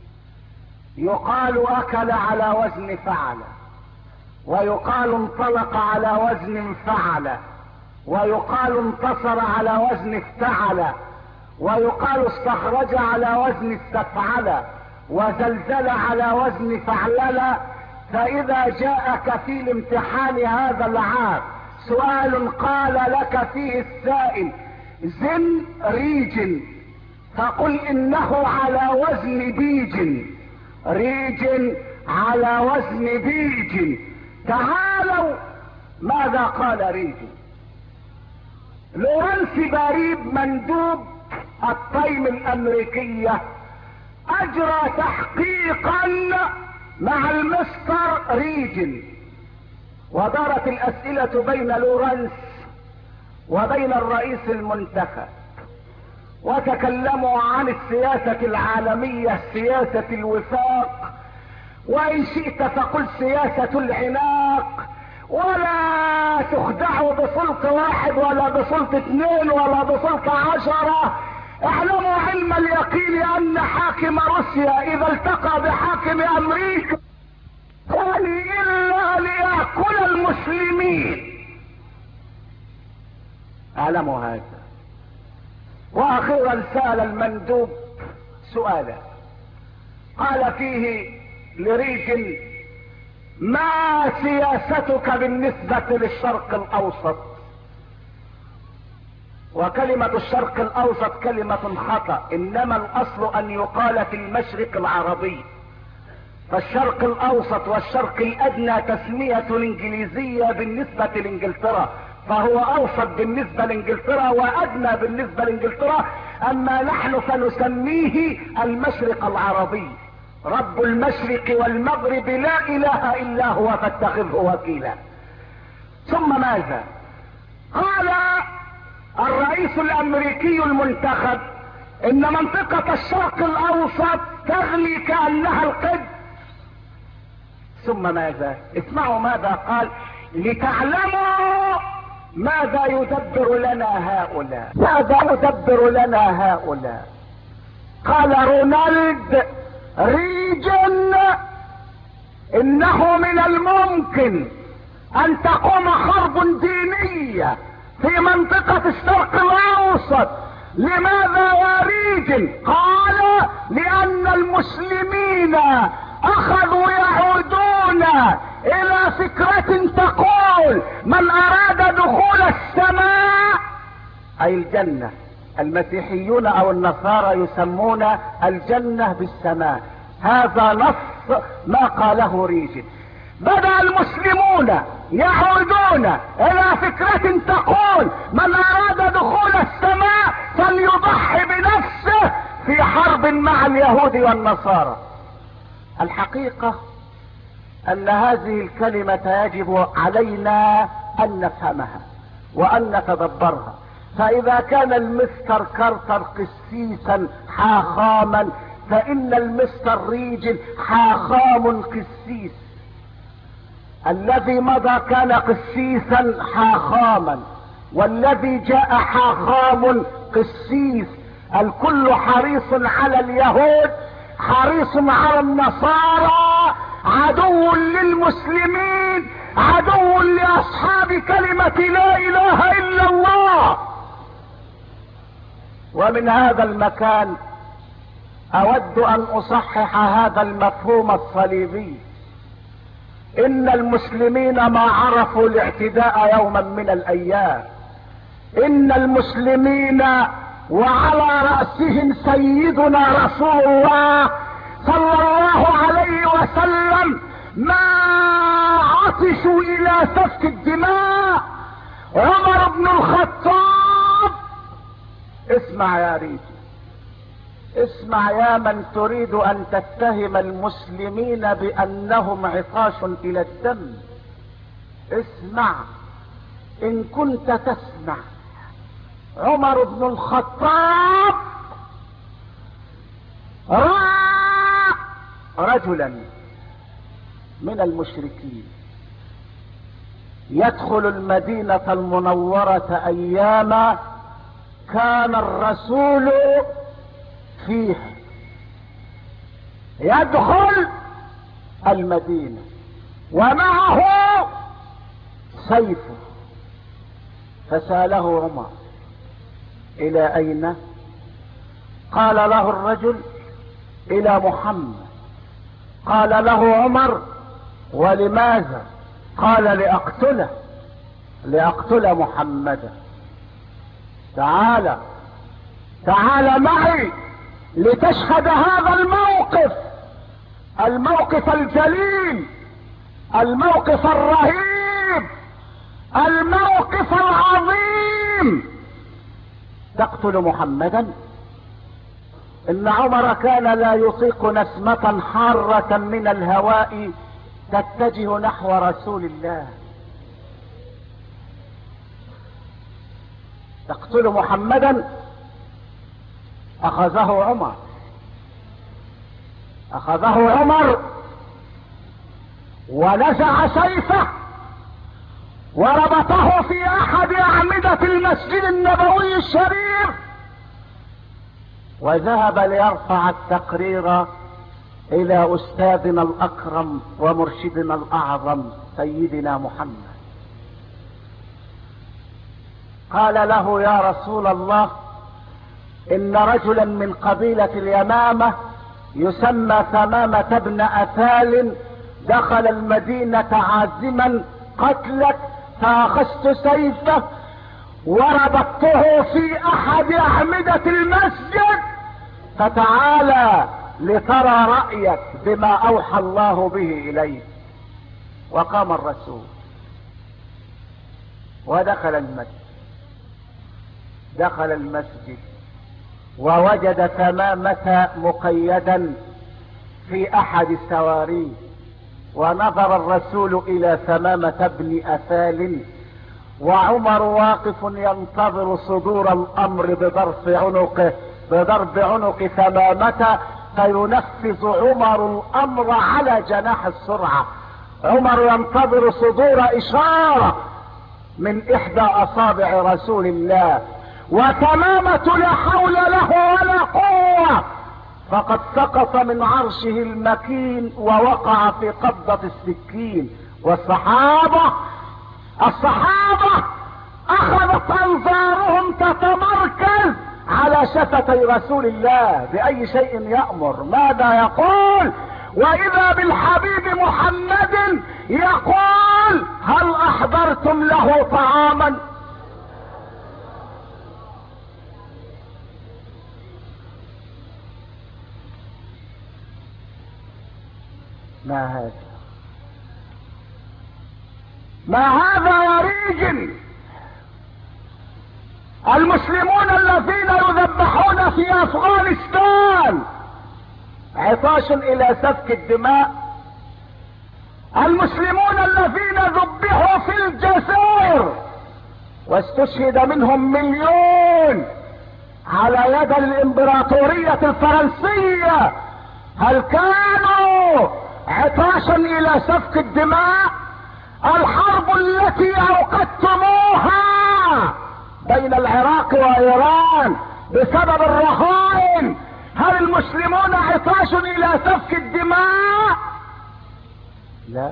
يقال اكل على وزن فعل، ويقال انطلق على وزن فعل، ويقال انتصر على وزن افتعل، ويقال استخرج على وزن استفعل، وزلزل على وزن فعلل. فاذا جاءك في الامتحان هذا العام سؤال قال لك فيه السائل زن ريجن، فقل انه على وزن بيجن. ريجن على وزن بيجن. تعالوا ماذا قال ريجن. لورنس باريب مندوب الطيم الامريكية اجرى تحقيقا مع المستر ريجن، ودارت الاسئلة بين لورنس وبين الرئيس المنتخب، وتكلموا عن السياسة العالمية، سياسة الوفاق، وان شئت فقل سياسة العناق، ولا تخدعوا بسلطة واحد ولا بسلطة اثنين ولا بسلطة عشرة. اعلموا علم اليقين ان حاكم روسيا اذا التقى بحاكم امريكا قال الا ليأكل المسلمين. اعلموا هذا. واخيرا سأل المندوب سؤالا قال فيه لريجن: ما سياستك بالنسبة للشرق الاوسط؟ وكلمة الشرق الاوسط كلمة خطأ، انما الاصل ان يقال في المشرق العربي، فالشرق الاوسط والشرق الادنى تسمية انجليزية بالنسبة لانجلترا، فهو اوسط بالنسبة لانجلترا وادنى بالنسبة لانجلترا، اما نحن فنسميه المشرق العربي. رب المشرق والمغرب لا اله الا هو فاتخذه وكيلا. ثم ماذا قال الرئيس الامريكي المنتخب؟ ان منطقة الشرق الاوسط تغلي كأنها القدس. ثم ماذا؟ اسمعوا ماذا قال لتعلموا ماذا يدبر لنا هؤلاء. ماذا يدبر لنا هؤلاء؟ قال رونالد ريجن: انه من الممكن ان تقوم حرب دينية في منطقة الشرق الاوسط. لماذا يا ريجن؟ قال: لان المسلمين اخذوا يعودون الى فكرة تقول من اراد دخول السماء اي الجنة. المسيحيون او النصارى يسمون الجنة بالسماء. هذا نص ما قاله ريجل. بدأ المسلمون يعودون الى فكرة تقول من اراد دخول السماء فليضحي بنفسه في حرب مع اليهود والنصارى. الحقيقة ان هذه الكلمة يجب علينا ان نفهمها وان نتدبرها. فاذا كان المستر كارتر قسيسا حاخاما فان المستر ريجل حاخام قسيس. الذي مضى كان قسيسا حاخاما والذي جاء حاخام قسيس. الكل حريص على اليهود، حريص على النصارى، عدو للمسلمين، عدو لاصحاب كلمة لا اله الا الله. ومن هذا المكان اود ان اصحح هذا المفهوم الصليبي. ان المسلمين ما عرفوا الاعتداء يوما من الايام. ان المسلمين وعلى رأسهم سيدنا رسول الله صلى الله عليه وسلم ما عطشوا الى سفك الدماء. عمر بن الخطاب، اسمع يا ريت، اسمع يا من تريد ان تتهم المسلمين بانهم عطاش الى الدم. اسمع ان كنت تسمع. عمر بن الخطاب رأى رجلا من المشركين يدخل المدينة المنورة ايام كان الرسول فيه. يدخل المدينة ومعه سيفه. فسأله عمر الى اين؟ قال له الرجل الى محمد. قال له عمر ولماذا؟ قال لاقتله، لاقتل محمدا. تعال تعال معي لتشهد هذا الموقف، الموقف الجليل، الموقف الرهيب، الموقف العظيم. تقتل محمدا؟ ان عمر كان لا يطيق نسمة حارة من الهواء تتجه نحو رسول الله. تقتل محمدا؟ اخذه عمر، اخذه عمر ونزع سيفه وربطه في احد اعمدة المسجد النبوي الشريف وذهب ليرفع التقرير الى استاذنا الاكرم ومرشدنا الاعظم سيدنا محمد. قال له يا رسول الله ان رجلا من قبيلة اليمامة يسمى ثمامة بن اثال دخل المدينة عازما قتلك، فاخذت سيفه وربطته في احد اعمدة المسجد، فتعالى لترى رأيك بما اوحى الله به اليك. وقام الرسول ودخل المسجد، دخل المسجد ووجد ثمامة مقيدا في احد السواري. ونظر الرسول الى ثمامة بن اثال وعمر واقف ينتظر صدور الامر بضرب عنقه بضرب عنق ثمامة فينفذ عمر الامر على جناح السرعة. عمر ينتظر صدور اشارة من احدى اصابع رسول الله، وثمامة لا حول له ولا قوة فقد سقط من عرشه المكين ووقع في قبضة السكين. والصحابة الصحابة اخذت انظارهم تتمركز على شفتي رسول الله. باي شيء يأمر؟ ماذا يقول؟ واذا بالحبيب محمد يقول هل احضرتم له طعاما؟ ما هذا ما هذا يا ريجن؟ المسلمون الذين يذبحون في افغانستان عطاش الى سفك الدماء، المسلمون الذين ذبحوا في الجزائر واستشهد منهم مليون على يد الامبراطورية الفرنسية، هل كانوا عطاشا الى سفك الدماء؟ الحرب التي اوقدتموها بين العراق وايران بسبب الرهائن، هل المسلمون عطاش الى سفك الدماء؟ لا.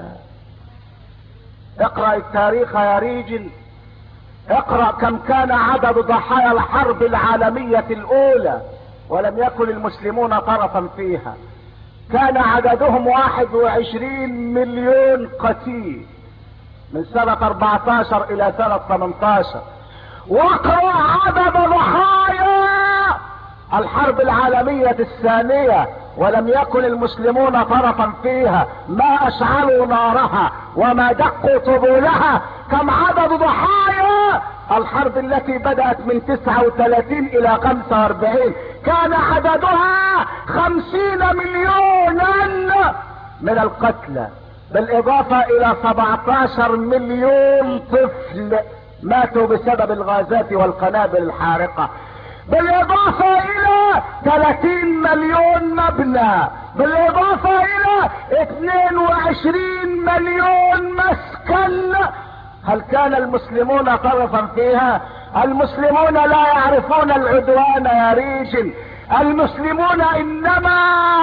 اقرأ التاريخ يا ريجل، اقرأ كم كان عدد ضحايا الحرب العالمية الاولى ولم يكن المسلمون طرفا فيها، كان عددهم واحد وعشرين مليون قتيل من سنة اربعة عشر الى سنة ثمانية عشر. واقرأ عدد ضحايا الحرب العالمية الثانية ولم يكن المسلمون طرفا فيها، ما اشعلوا نارها وما دقوا طبولها. كم عدد ضحايا الحرب التي بدأت من تسعة وثلاثين الى خمسة واربعين؟ كان عددها خمسين مليونا من القتلى، بالاضافة الى سبعة عشر مليون طفل ماتوا بسبب الغازات والقنابل الحارقة، بالاضافة الى ثلاثين مليون مبنى، بالاضافة الى اثنين وعشرين مليون مسكن. هل كان المسلمون طرفا فيها؟ المسلمون لا يعرفون العدوان يا ريجل، المسلمون انما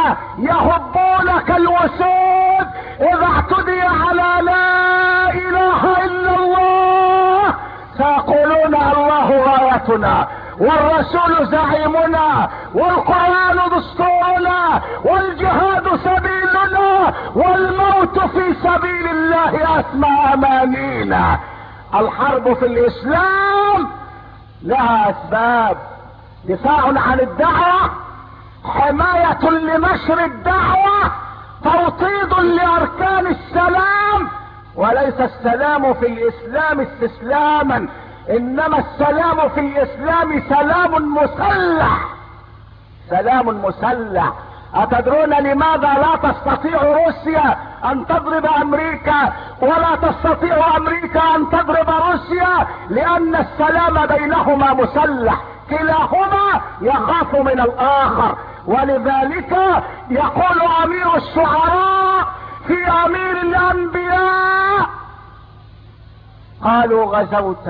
يهبون كالوسود اذا اعتدي على لا اله الا الله سيقولون الله غايتنا والرسول زعيمنا والقرآن دستورنا والجهاد سبيلنا والموت في سبيل الله اسمى امانينا. الحرب في الاسلام لها اسباب: دفاع عن الدعوة، حماية لنشر الدعوة، توطيد لاركان السلام. وليس السلام في الاسلام استسلاما، انما السلام في الاسلام سلام مسلح، سلام مسلح. اتدرون لماذا لا تستطيع روسيا ان تضرب امريكا ولا تستطيع امريكا ان تضرب روسيا؟ لان السلام بينهما مسلح، كلاهما يخاف من الاخر. ولذلك يقول امير الشعراء في امير الانبياء: قالوا غزوت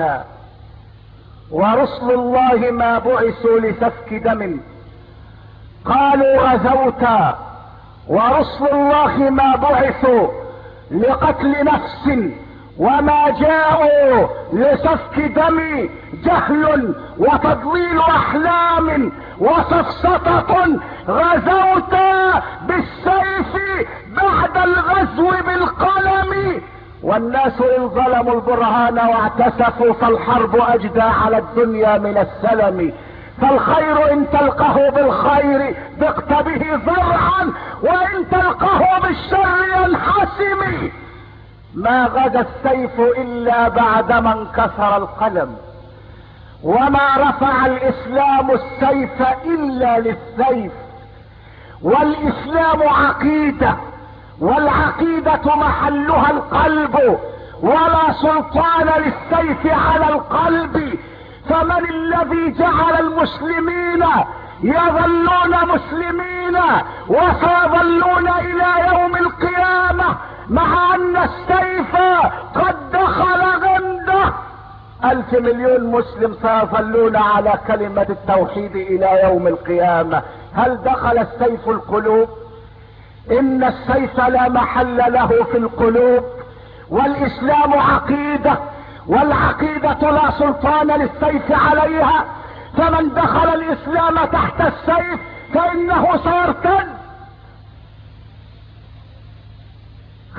ورسل الله ما بعثوا لسفك دم، قالوا غزوت ورسل الله ما بعثوا لقتل نفس وما جاءوا لسفك دم، جهل وتضليل احلام وسفسطة. غزوت بالسيف بعد الغزو بالقلم، والناس ان ظلموا البرهان واعتسفوا فالحرب اجدى على الدنيا من السلم. فالخير ان تلقه بالخير ضقت به ذرعا، وان تلقه بالشر ينحسم. ما غدا السيف الا بعدما انكسر القلم، وما رفع الاسلام السيف الا للسيف. والاسلام عقيدة، والعقيدة محلها القلب، ولا سلطان للسيف على القلب. فمن الذي جعل المسلمين يظلون مسلمين وسيظلون الى يوم القيامة مع ان السيف قد دخل غمده؟ الف مليون مسلم سيظلون على كلمة التوحيد الى يوم القيامة. هل دخل السيف القلوب؟ ان السيف لا محل له في القلوب، والاسلام عقيدة، والعقيدة لا سلطان للسيف عليها. فمن دخل الاسلام تحت السيف فانه سيرتد.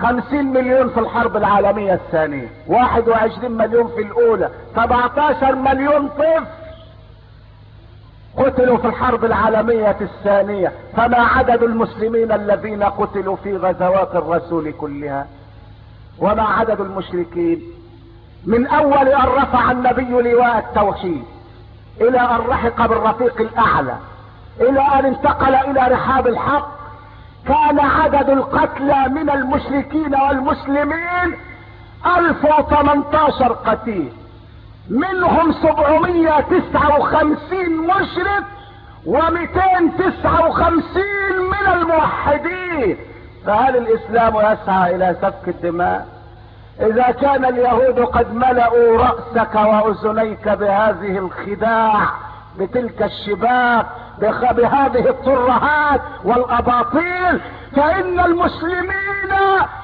خمسين مليون في الحرب العالمية الثانية، واحد وعشرين مليون في الاولى، سبعتاشر مليون طفل قتلوا في الحرب العالمية الثانية. فما عدد المسلمين الذين قتلوا في غزوات الرسول كلها؟ وما عدد المشركين؟ من اول ان رفع النبي لواء التوحيد الى ان رحق بالرفيق الاعلى الى ان انتقل الى رحاب الحق، كان عدد القتلى من المشركين والمسلمين الف وثمنتاشر قتيل، منهم سبعمية تسعة وخمسين مشرك ومئتين تسعة وخمسين من الموحدين. فهل الاسلام يسعى الى سفك الدماء؟ اذا كان اليهود قد ملأوا رأسك واذنيك بهذه الخداع، بتلك الشباك، بهذه الترهات والاباطيل، فان المسلمين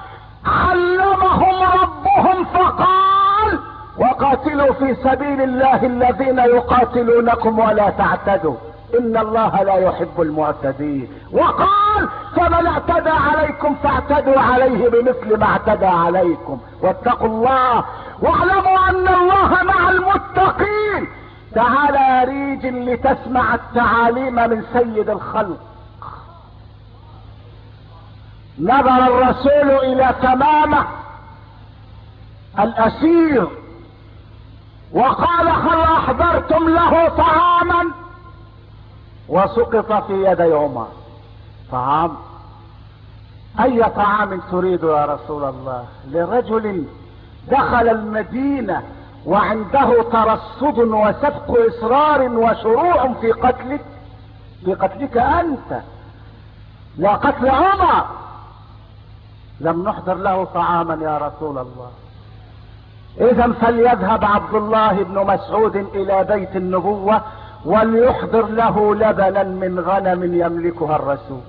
علمهم ربهم فقال وقاتلوا في سبيل الله الذين يقاتلونكم ولا تعتدوا ان الله لا يحب المعتدين. وقال فمن اعتدى عليكم فاعتدوا عليه بمثل ما اعتدى عليكم واتقوا الله واعلموا ان الله مع المتقين. تعال يا ريج لتسمع التعاليم من سيد الخلق. نظر الرسول الى تمامه الاسير وقال هل احضرتم له طعاما؟ وسقط في يدي عمر. طعام؟ اي طعام تريد يا رسول الله؟ لرجل دخل المدينة وعنده ترصد وسبق اصرار وشروع في قتلك، في قتلك انت، لا قتل عمر. لم نحضر له طعاما يا رسول الله. اذا فليذهب عبد الله بن مسعود الى بيت النبوة وليحضر له لبنا من غنم يملكها الرسول.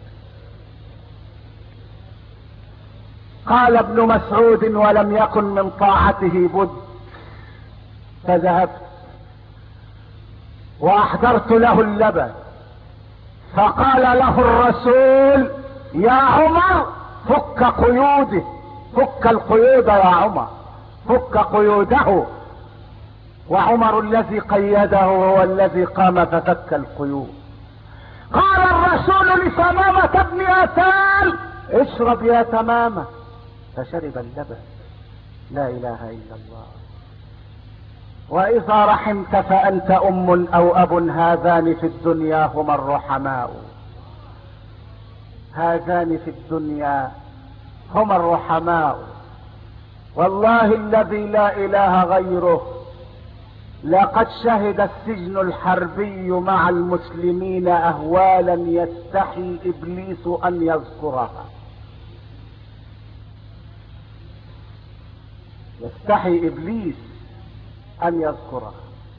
قال ابن مسعود ولم يكن من طاعته بد، فذهبت واحضرت له اللبن، فقال له الرسول يا عمر فك قيوده، فك القيود يا عمر، فك قيوده. وعمر الذي قيده هو الذي قام ففك القيود. قال الرسول لثمامة بن أثال اشرب يا تمامة، فشرب اللبن. لا اله الا الله. واذا رحمت فانت ام او اب، هذان في الدنيا هما الرحماء، هذان في الدنيا هما الرحماء. والله الذي لا اله غيره لقد شهد السجن الحربي مع المسلمين اهوالا يستحي ابليس ان يذكرها، يستحي ابليس ان يذكرها.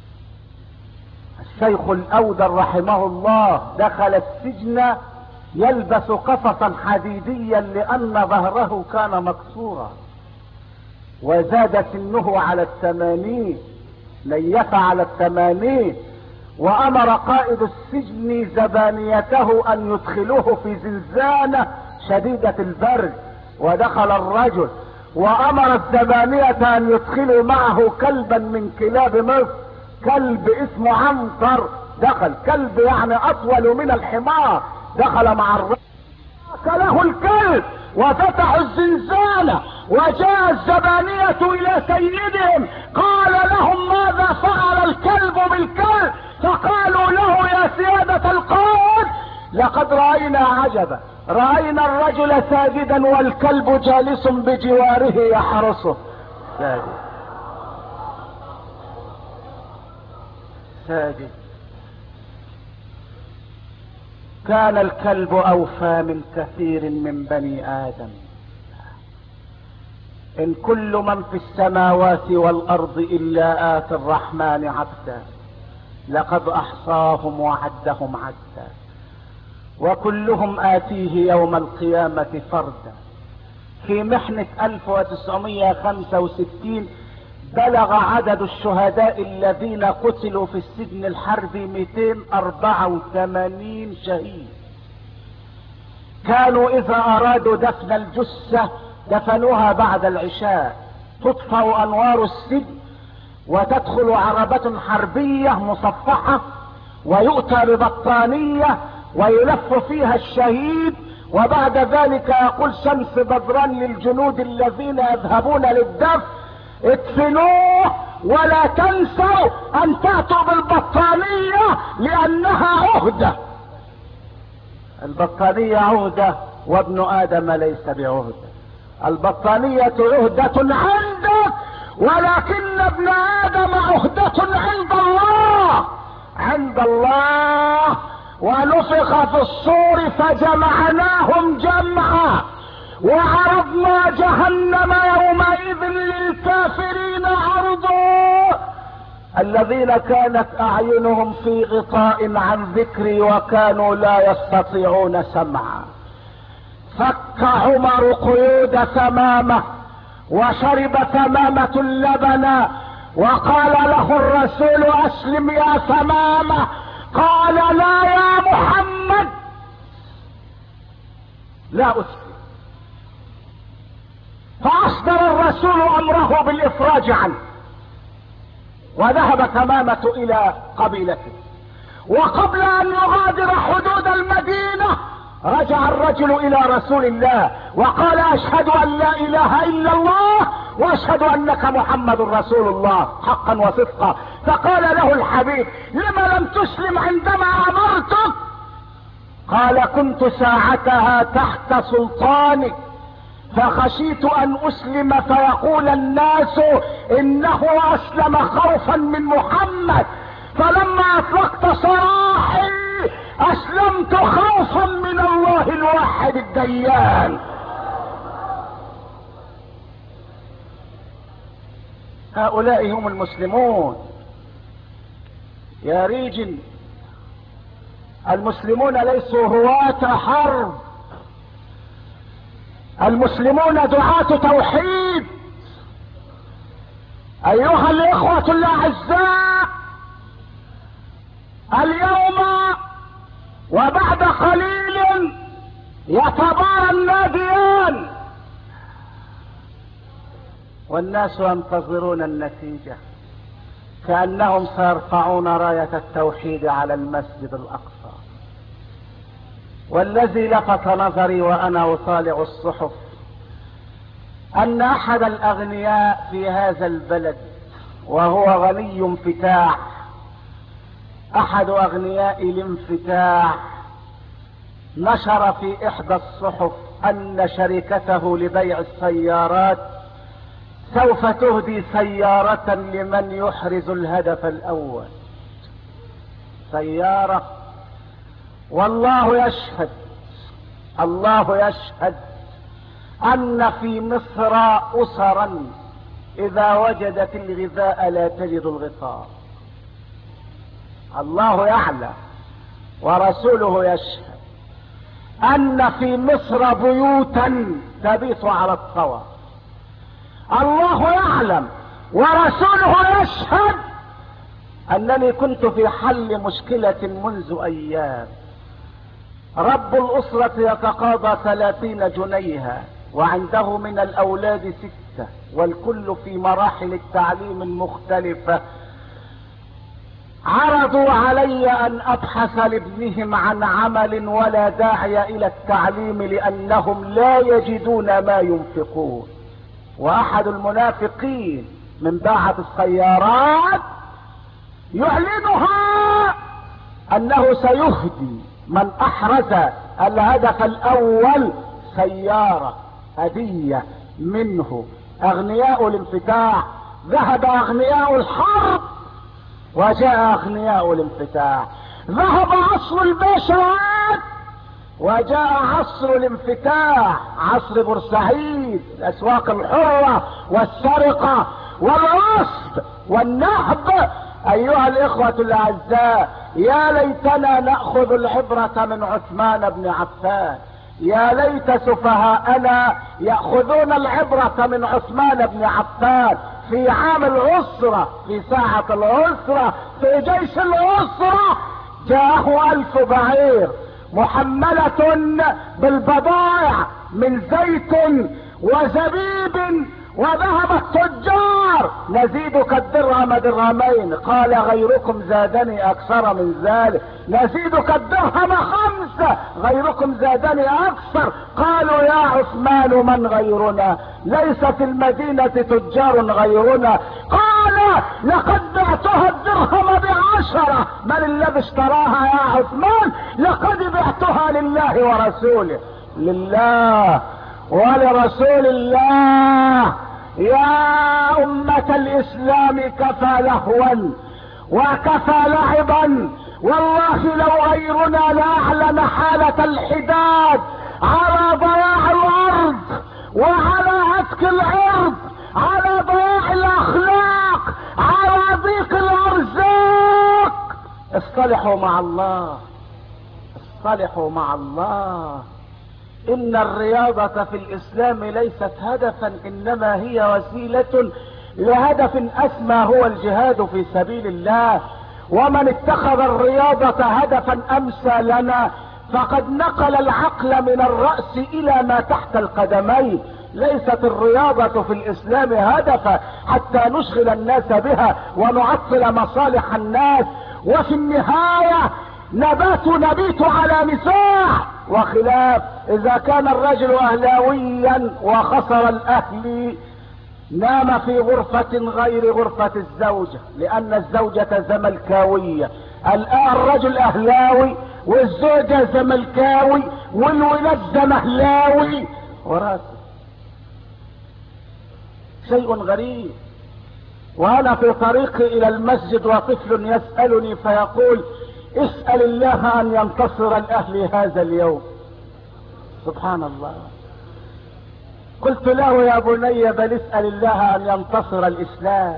الشيخ الاودر رحمه الله دخل السجن يلبس قفصا حديديا لان ظهره كان مكسورا، وزاد سنه على الثمانين، ليف على الثمانين، وامر قائد السجن زبانيته ان يدخلوه في زنزانة شديدة البرد، ودخل الرجل وامر الزبانية ان يدخلوا معه كلبا من كلاب مصر، كلب اسمه عنتر، دخل كلب يعني اطول من الحمار، دخل مع الرجل له الكلب وفتحوا الزنزانة، وجاء الزبانية الى سيدهم قال لهم ماذا فعل الكلب بالكلب؟ فقالوا له يا سيادة القائد لقد رأينا عجبا، رأينا الرجل ساجدا والكلب جالس بجواره يحرسه. ساجد ساجد. كان الكلب اوفى من كثير من بني ادم. ان كل من في السماوات والارض الا اتي الرحمن عبدا لقد احصاهم وعدهم عدا، وكلهم اتيه يوم القيامة فردا. في محنة الف وتسعمائة وخمسة وستين بلغ عدد الشهداء الذين قتلوا في السجن الحربي مئتين واربعة وثمانين شهيد. كانوا اذا ارادوا دفن الجثة دفنوها بعد العشاء، تطفأ انوار السجن وتدخل عربة حربية مصفحة ويؤتى ببطانية ويلف فيها الشهيد، وبعد ذلك يقول شمس بدران للجنود الذين يذهبون للدفن: ادفنوه ولا تنسوا ان تأتوا بالبطانية لانها عهدة. البطانية عهدة وابن ادم ليس بعهدة. البطانية عهدة عندك ولكن ابن ادم عهدة عند الله. عند الله. ونفخ في الصور فجمعناهم جمعا وعرضنا جهنم يومئذ للكافرين عرضا. الذين كانت اعينهم في غطاء عن ذكري وكانوا لا يستطيعون سمعا. فك عمر قيود ثمامه وشرب ثمامة اللبن وقال له الرسول: اسلم يا ثمامة. قال: لا يا محمد، لا اسلم. فاصدر الرسول امره بالافراج عنه وذهب ثمامة الى قبيلته. وقبل ان يغادر حدود المدينة رجع الرجل الى رسول الله وقال: اشهد ان لا اله الا الله واشهد انك محمد رسول الله حقا وصدقا. فقال له الحبيب: لما لم تسلم عندما امرتك؟ قال: كنت ساعتها تحت سلطانك فخشيت ان اسلم فيقول الناس انه اسلم خوفا من محمد، فلما اطلقت سراحي اسلمت خوفا من الله الواحد الديان. هؤلاء هم المسلمون يا ريجل. المسلمون ليسوا هواة حرب، المسلمون دعاة توحيد. ايها الاخوة الاعزاء، اليوم وبعد قليل يتبارى الناديان والناس ينتظرون النتيجة كأنهم سيرفعون راية التوحيد على المسجد الأقصى. والذي لفت نظري وأنا أطالع الصحف أن أحد الأغنياء في هذا البلد، وهو غني انفتاح، أحد أغنياء الانفتاح، نشر في إحدى الصحف أن شركته لبيع السيارات سوف تهدي سيارة لمن يحرز الهدف الأول. سيارة، والله يشهد، الله يشهد أن في مصر أسرا إذا وجدت الغذاء لا تجد الغطاء. الله يعلم ورسوله يشهد أن في مصر بيوتا تبيت على الطوى. الله يعلم ورسوله يشهد أنني كنت في حل مشكلة منذ أيام. رب الأسرة يتقاضى ثلاثين جنيها وعنده من الأولاد ستة والكل في مراحل التعليم المختلفة. عرضوا علي أن أبحث لابنهم عن عمل ولا داعي إلى التعليم لأنهم لا يجدون ما ينفقون. وأحد المنافقين من باعة السيارات يعلنها أنه سيهدي من أحرز الهدف الأول سيارة هدية منه. أغنياء الانفتاح ذهب أغنياء الحرب وجاء أغنياء الانفتاح. ذهب عصر الباشوات وجاء عصر الانفتاح، عصر بورسعيد، الأسواق الحرة والسرقة والغصب والنهب. أيها الإخوة الأعزاء، يا ليتنا نأخذ العبرة من عثمان بن عفان، يا ليت سفهاءنا يأخذون العبرة من عثمان بن عفان في عام العسرة، في ساعة العسرة، في جيش العسرة. جاءه ألف بعير محملة بالبضائع من زيت وزبيب وذهب التجار نزيدك الدرهم درهمين. قال غيركم زادني اكثر من ذلك. نزيدك الدرهم خمسة، غيركم زادني اكثر. قالوا يا عثمان من غيرنا؟ ليس في المدينة تجار غيرنا. قال لقد بعتها الدرهم بعشرة. من الذي اشتراها يا عثمان؟ لقد بعتها لله ورسوله. لله ولرسول الله. يا أمة الإسلام كفى لهوا وكفى لعبا. والله لو غيرنا لأعلن حالة الحداد على ضياع الأرض وعلى عتك العرض، على ضياع الأخلاق، على ضيق الأرزاق. اصطلحوا مع الله، اصطلحوا مع الله. ان الرياضة في الاسلام ليست هدفا، انما هي وسيلة لهدف اسمى هو الجهاد في سبيل الله. ومن اتخذ الرياضة هدفا امثى لنا فقد نقل العقل من الرأس الى ما تحت القدمين. ليست الرياضة في الاسلام هدفا حتى نشغل الناس بها ونعطل مصالح الناس، وفي النهاية نبات نبيت على نزاع وخلاف. اذا كان الرجل اهلاويا وخسر الاهلي نام في غرفة غير غرفة الزوجة، لان الزوجة زملكاوية. الان الرجل اهلاوي والزوجة زملكاوي والولاد زمهلاوي وراسه. شيء غريب. وانا في طريقي الى المسجد وطفل يسألني فيقول اسأل الله ان ينتصر الاهلي هذا اليوم. سبحان الله. قلت له يا بني بل اسأل الله ان ينتصر الاسلام،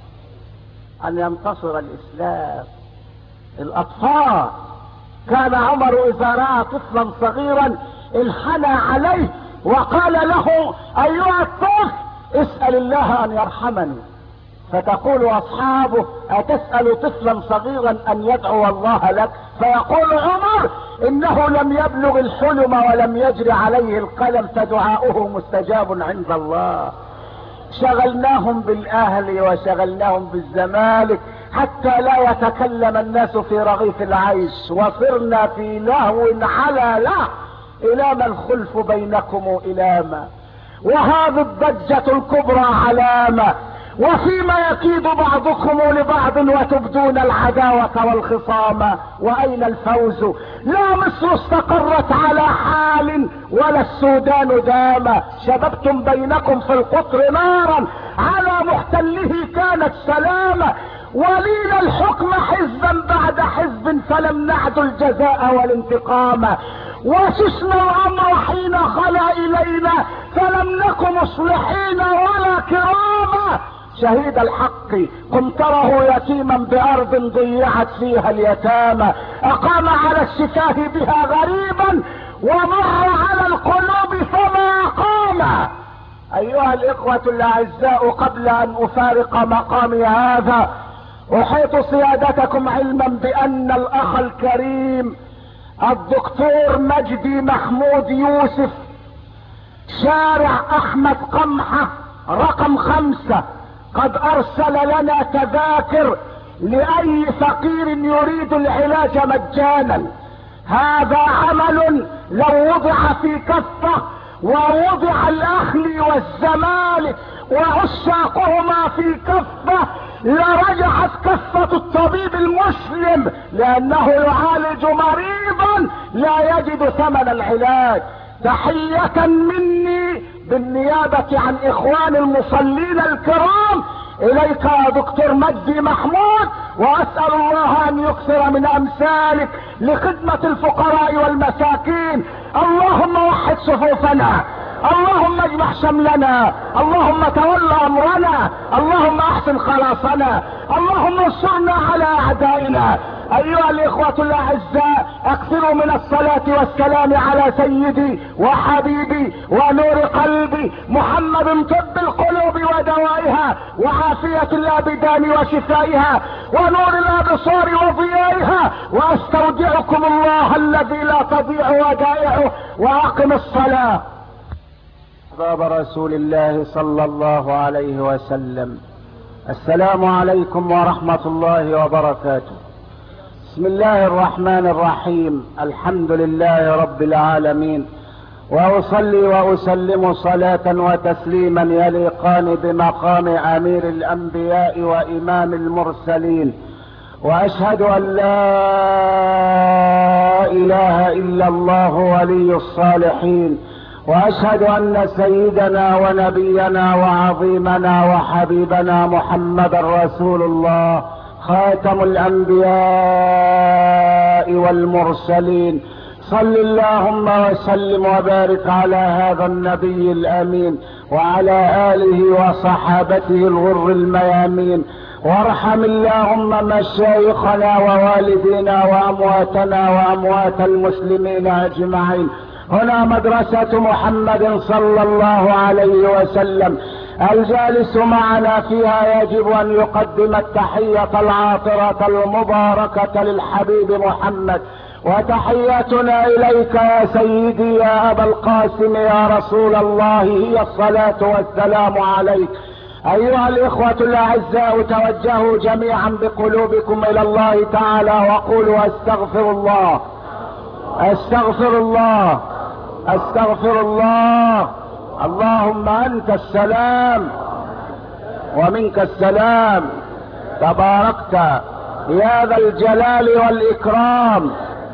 ان ينتصر الاسلام. الاطفال كان عمر اذا رأى طفلا صغيرا انحنى عليه وقال له ايها الطفل اسأل الله ان يرحمني. فتقول اصحابه اتسأل طفلا صغيرا ان يدعو الله لك؟ فيقول عمر انه لم يبلغ الحلم ولم يجري عليه القلم فدعاؤه مستجاب عند الله. شغلناهم بالاهلي وشغلناهم بالزمالك حتى لا يتكلم الناس في رغيف العيش، وصرنا في لهو على له. الى ما الخلف بينكم الى وهذه الضجة الكبرى علامة، وفيما يكيد بعضكم لبعض وتبدون العداوة والخصام. واين الفوز؟ لا مصر استقرت على حال ولا السودان دام. شببتم بينكم في القطر نارا على محتله كانت سلامة. ولينا الحكم حزبا بعد حزب فلم نعد الجزاء والانتقام. وسسنا الامر حين خلا الينا فلم نكن مصلحين ولا كراما. شهيد الحق قم تره يتيما بارض ضيعت فيها اليتامى، اقام على الشفاه بها غريبا ومر على القلوب فما قام. ايها الاخوة الاعزاء، قبل ان افارق مقامي هذا احيط سيادتكم علما بان الاخ الكريم الدكتور مجدي محمود يوسف شارع احمد قمحة رقم خمسة قد ارسل لنا تذاكر لاي فقير يريد العلاج مجانا. هذا عمل لو وضع في كفة ووضع الاهلي والزمالك وعشاقهما في كفة لرجعت كفة الطبيب المسلم، لانه يعالج مريضا لا يجد ثمن العلاج. تحية مني بالنيابة عن اخوان المصلين الكرام اليك يا دكتور مجدي محمود، واسأل الله ان يكثر من امثالك لخدمة الفقراء والمساكين. اللهم وحد صفوفنا، اللهم اجمع شملنا، اللهم تول امرنا، اللهم احسن خلاصنا، اللهم انصرنا على اعدائنا. ايها الاخوة الاعزاء، اكثروا من الصلاة والسلام على سيدي وحبيبي ونور قلبي محمد طب القلوب ودوائها وعافية الابدان وشفائها ونور الابصار وضيائها. واستودعكم الله الذي لا تضيع ودائعه، واقم الصلاة. باب رسول الله صلى الله عليه وسلم. السلام عليكم ورحمة الله وبركاته. بسم الله الرحمن الرحيم. الحمد لله رب العالمين، واصلي واسلم صلاة وتسليما يليقان بمقام امير الانبياء وامام المرسلين، واشهد ان لا اله الا الله ولي الصالحين، واشهد ان سيدنا ونبينا وعظيمنا وحبيبنا محمدا رسول الله خاتم الانبياء والمرسلين. صل اللهم وسلم وبارك على هذا النبي الامين وعلى اله وصحابته الغر الميامين، وارحم اللهم مشايخنا ووالدينا وامواتنا واموات المسلمين اجمعين. هنا مدرسة محمد صلى الله عليه وسلم، الجالس معنا فيها يجب ان يقدم التحية العاطرة المباركة للحبيب محمد، وتحياتنا اليك يا سيدي يا ابا القاسم يا رسول الله هي الصلاة والسلام عليك. ايها الاخوة الاعزاء، توجهوا جميعا بقلوبكم الى الله تعالى وقولوا استغفر الله استغفر الله استغفر الله. اللهم انت السلام ومنك السلام، تباركت يا ذا الجلال والاكرام.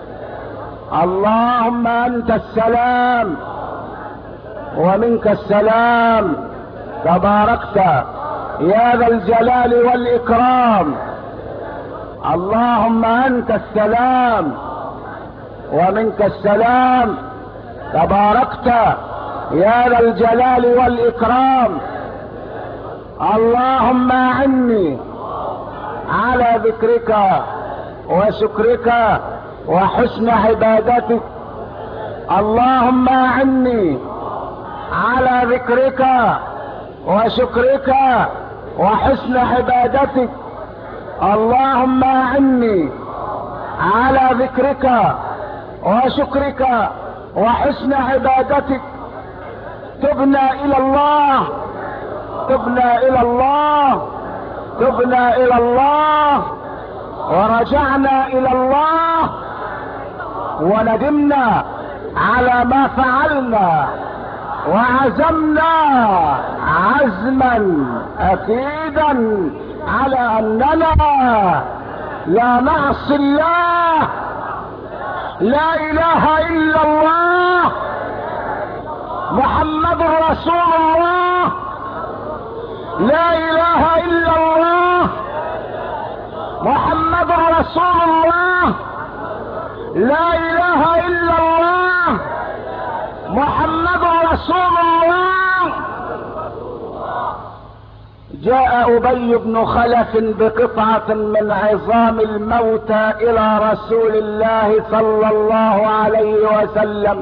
اللهم انت السلام ومنك السلام، تباركت يا ذا الجلال والاكرام. اللهم انت السلام ومنك السلام، تباركت يا ذا الجلال والاكرام. اللهم اعني على ذكرك وشكرك وحسن عبادتك. اللهم اعني على ذكرك وشكرك وحسن عبادتك. اللهم اعني على ذكرك وشكرك وحسن عبادتك. تبنا الى الله تبنا الى الله تبنا الى الله ورجعنا الى الله، وندمنا على ما فعلنا، وعزمنا عزما اكيدا على اننا لا نعصي الله. لا اله الا الله محمد رسول الله. لا اله الا الله محمد رسول الله. لا اله الا الله محمد رسول الله. جاء ابي بن خلف بقطعة من عظام الموتى الى رسول الله صلى الله عليه وسلم،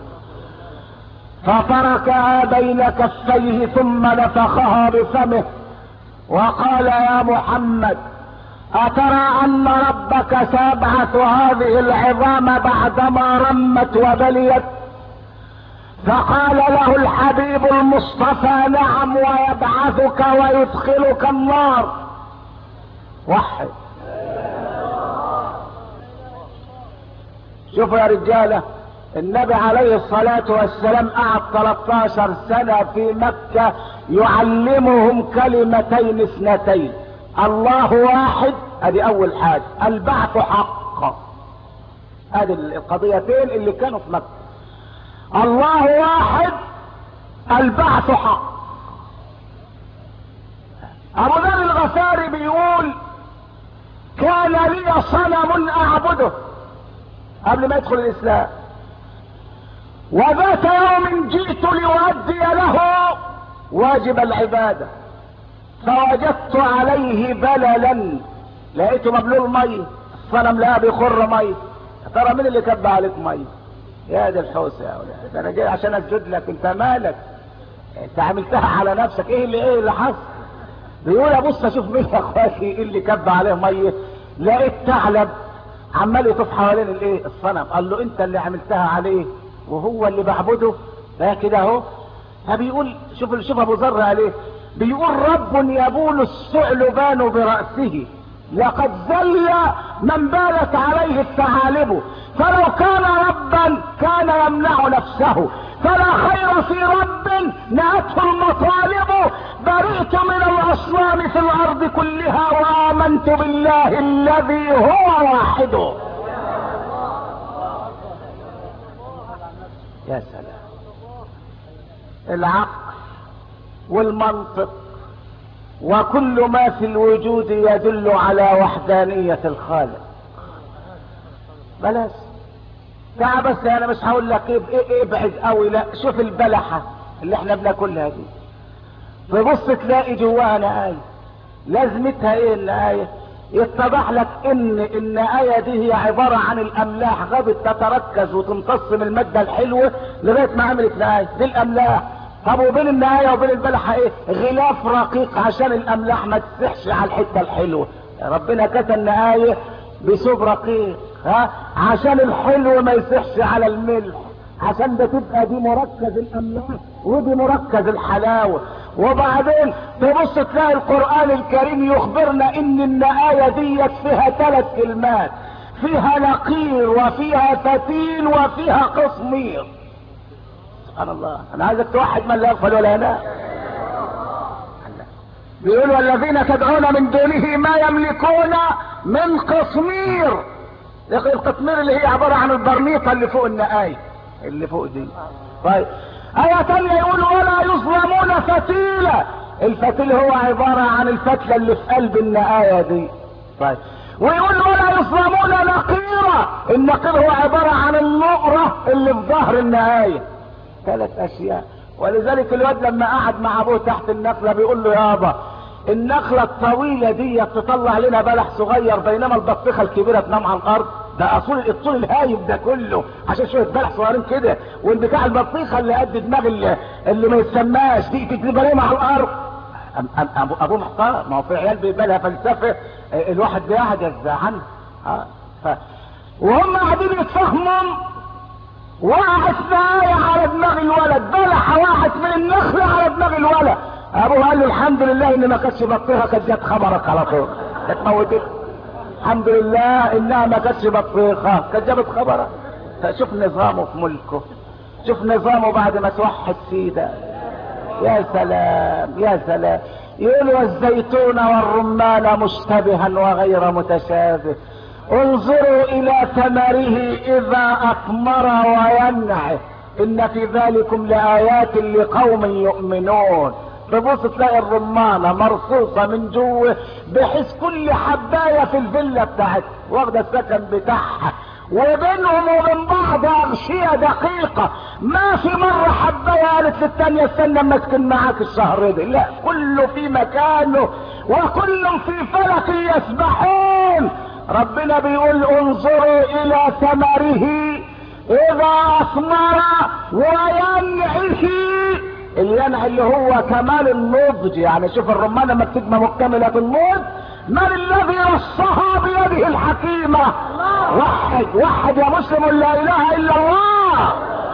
فتركها بين كفيه ثم نفخها بفمه وقال: يا محمد، اترى ان ربك سيبعث هذه العظام بعدما رمت وبليت؟ فقال له الحبيب المصطفى: نعم، ويبعثك ويدخلك النار. وحد. شوفوا يا رجالة، النبي عليه الصلاة والسلام قعد ثلاثة عشر سنة في مكة يعلمهم كلمتين اثنتين: الله واحد، ادي اول حاجة، البعث حق. ادي القضيتين اللي كانوا في مكة: الله واحد، البعث حق. ابو ذر الغفاري بيقول: كان لي صنم اعبده قبل ما يدخل الاسلام، وذات يوم جئت لأؤدي له واجب العبادة، فوجدت عليه بللا، لقيته مبلول مي، الصنم لقى بيخر مي. ترى مين اللي كب عليك مي؟ يا دي الحوسه يا ولاد، انا جاي عشان اسجد لك، انت مالك؟ انت عملتها على نفسك. ايه اللي ايه اللي حصل؟ بيقول: ابص اشوف مين يا اخواتي ايه اللي كب عليه ميه، لقيت ثعلب عمال يطوف حوالين الايه الصنم. قال له: انت اللي عملتها عليه وهو اللي بعبده؟ ده كده اهو. فبيقول شوف شوف ابو ذر عليه، بيقول رب يبول الثعلبان برأسه لقد ذل من بالت عليه الثعالب، فلو كان ربا كان يمنع نفسه، فلا خير في رب نأته المطالب، برئت من الاصنام في الارض كلها وامنت بالله الذي هو واحد. يا سلام، العقل والمنطق وكل ما في الوجود يدل على وحدانية الخالق. بلاش تعال بس، انا مش هقول لك ايه ايه ابعد قوي، لا شوف البلحة اللي احنا بناكلها دي، تبص تلاقي جواها آية، لازمتها ايه الآية؟ يتضح لك ان ان آية دي هي عبارة عن الاملاح غابت تتركز وتمتص من المادة الحلوة لغاية ما عملت الآية دي الاملاح. طب وبين النهاية وبين البلحة ايه؟ غلاف رقيق عشان الاملاح ما تسحش على الحتة الحلوة. ربنا كتب النهاية بثوب رقيق ها عشان الحلو ما يسحش على الملح، عشان ده تبقى دي مركز الاملاح ودي مركز الحلاوة. وبعدين تبص تلاقي القرآن الكريم يخبرنا ان النهاية ديت فيها ثلاث كلمات، فيها نقير وفيها فتيل وفيها قصمير. سبحان الله، انا عايزك توحد من لا يغفل ولا ينام. بيقول والذين تدعون من دونه ما يملكون من قصمير. القصمير اللي هي عبارة عن البرنيطة اللي فوق النقاية اللي فوق دي. طيب آية تانية يقول ولا يظلمون فتيلة. الفتيل هو عبارة عن الفتلة اللي في قلب النقاية دي. طيب ويقول ولا يظلمون نقيرة. النقير هو عبارة عن النقرة اللي في ظهر النقاية. ثلاث اشياء. ولذلك الواد لما قعد مع ابوه تحت النخلة بيقول له يابا النخلة الطويلة دي تطلع لنا بلح صغير بينما البطيخة الكبيرة تنام على الارض. ده اصول الطول الهايب ده كله عشان شوية بلح صغيرين كده، والبتاع البطيخة اللي قد دماغ اللي, اللي ما يسماش دي تجيب عليهم على الارض. ابوه محتار، ما هو في عيال بيبقى لها فلسفة الواحد بيعجز عنها. ف... وهم قاعدين يتفهموا وقعت ناية على دماغ الولد، بلحة وقعت من النخلة على دماغ الولد. ابوه قال له الحمد لله ان ما كانتش بطيخة، كانت جت خبرك على طول كانت موتت. الحمد لله انها ما كانتش بطيخة كانت جابت خبرك. شوف نظامه في ملكه، شوف نظامه بعد ما توحد سيده. يا سلام يا سلام. يقول والزيتون والرمان مشتبها وغير متشابه، انظروا الى ثمره اذا اثمر وينعه ان في ذلكم لآيات لقوم يؤمنون. تبص تلاقي الرمانة مرصوصة من جوه بحيث كل حباية في الفيلا بتاعتها واخدة السكن بتاعها، وبينهم وبين بعض اغشية دقيقة. ما في مرة حباية قالت للتانية استنى اما اسكن معاك الشهر ده، لا كله في مكانه وكل في فلك يسبحون. ربنا بيقول انظروا الى ثمره اذا اثمر وينعه. الينع اللي هو كمال النضج، يعني شوف الرمان لما بتبقى مكتملة النضج. من الذي رصها بيده الحكيمة؟ وحد وحد يا مسلم لا اله الا الله.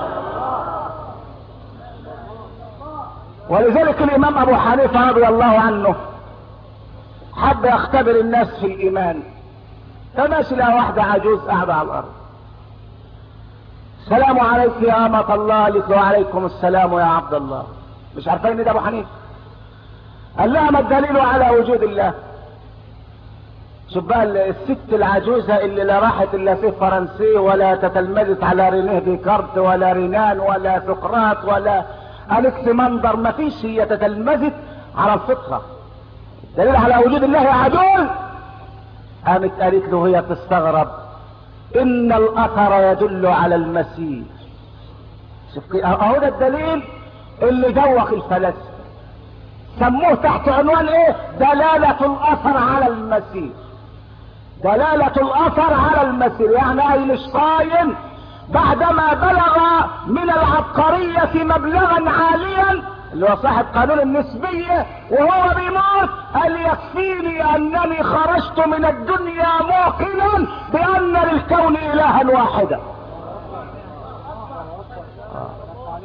ولذلك الامام ابو حنيفة رضي الله عنه حب يختبر الناس في الايمان، فماشي لها واحدة عجوز قاعدة على الارض. السلام عليك يا امة الله. قالت له وعليكم السلام يا عبد الله. مش عارفين ده ابو حنيفة. قال لها ما الدليل على وجود الله؟ شوف بقى الست العجوزة اللي لا راحت الا في فرنسي ولا تتلمذت على رينيه ديكارت ولا رينان ولا سقراط ولا الكسمندر، ما فيش، هي تتلمذت على الفطرة. دليل على وجود الله يا عجوز. قامت قالت له هي تستغرب ان الاثر يدل على المسير. شوف اهو ده الدليل اللي دوخ الفلاسفه، سموه تحت عنوان ايه؟ دلالة الاثر على المسير. دلالة الاثر على المسير يعني اينشتاين بعدما بلغ من العبقرية مبلغا عاليا اللي هو صاحب قانون النسبية وهو بيموت قال يكفيني انني خرجت من الدنيا موقنا بان للكون الها واحدا.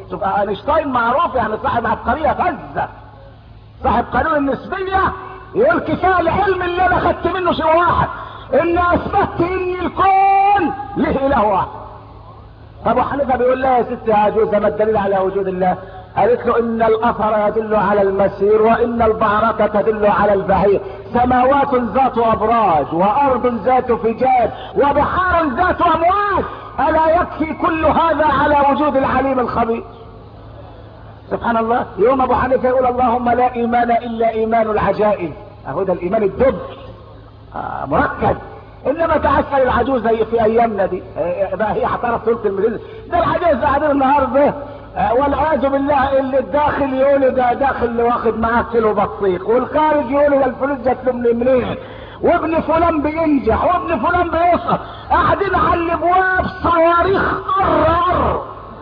شوف اينشتاين معروف يعني صاحب عبقريه فذه، صاحب قانون النسبيه، يقول كفايه العلم اللي انا خدت منه شيء واحد، ان اثبتت ان الكون له اله واحد. ابو حنيفه بيقول لها يا ست يا عجوزه ما الدليل على وجود الله؟ قالت له ان الاثر يدل على المسير، وان البعرة تدل على البعير، سماوات ذات ابراج، وارض ذات فجاج، وبحار ذات امواج، الا يكفي كل هذا على وجود العليم الخبير؟ سبحان الله. يوم ابو حنيفه يقول اللهم لا ايمان الا ايمان العجائز، اهو ده الايمان الدب آه مركز. انما تعسل العجوز في ايامنا دي بقى هي هتعرف تقول كلمتين؟ ده العجوز قاعدين النهارده والعياذ بالله، اللي الداخل يقول ده داخل اللي واخد معاه كيلو بطيخ، والخارج يقول ده الفلوس جات له من منين، وابن فلان بينجح وابن فلان بيسقط، قاعدين على الابواب صواريخ قر قر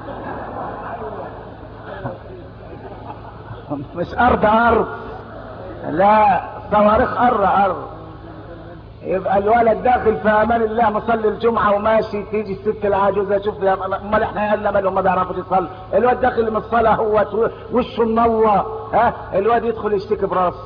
مش ارض ارض، لا صواريخ قر قر. يبقى الولد داخل في امان الله مصلي الجمعه وماشي، تيجي الست العاجوزه شوف يا امال احنا قالنا مالهم ما بيعرفوش يصلي، الواد داخل من الصلاه هو وشه منور، ها الواد يدخل يشتكي براسه.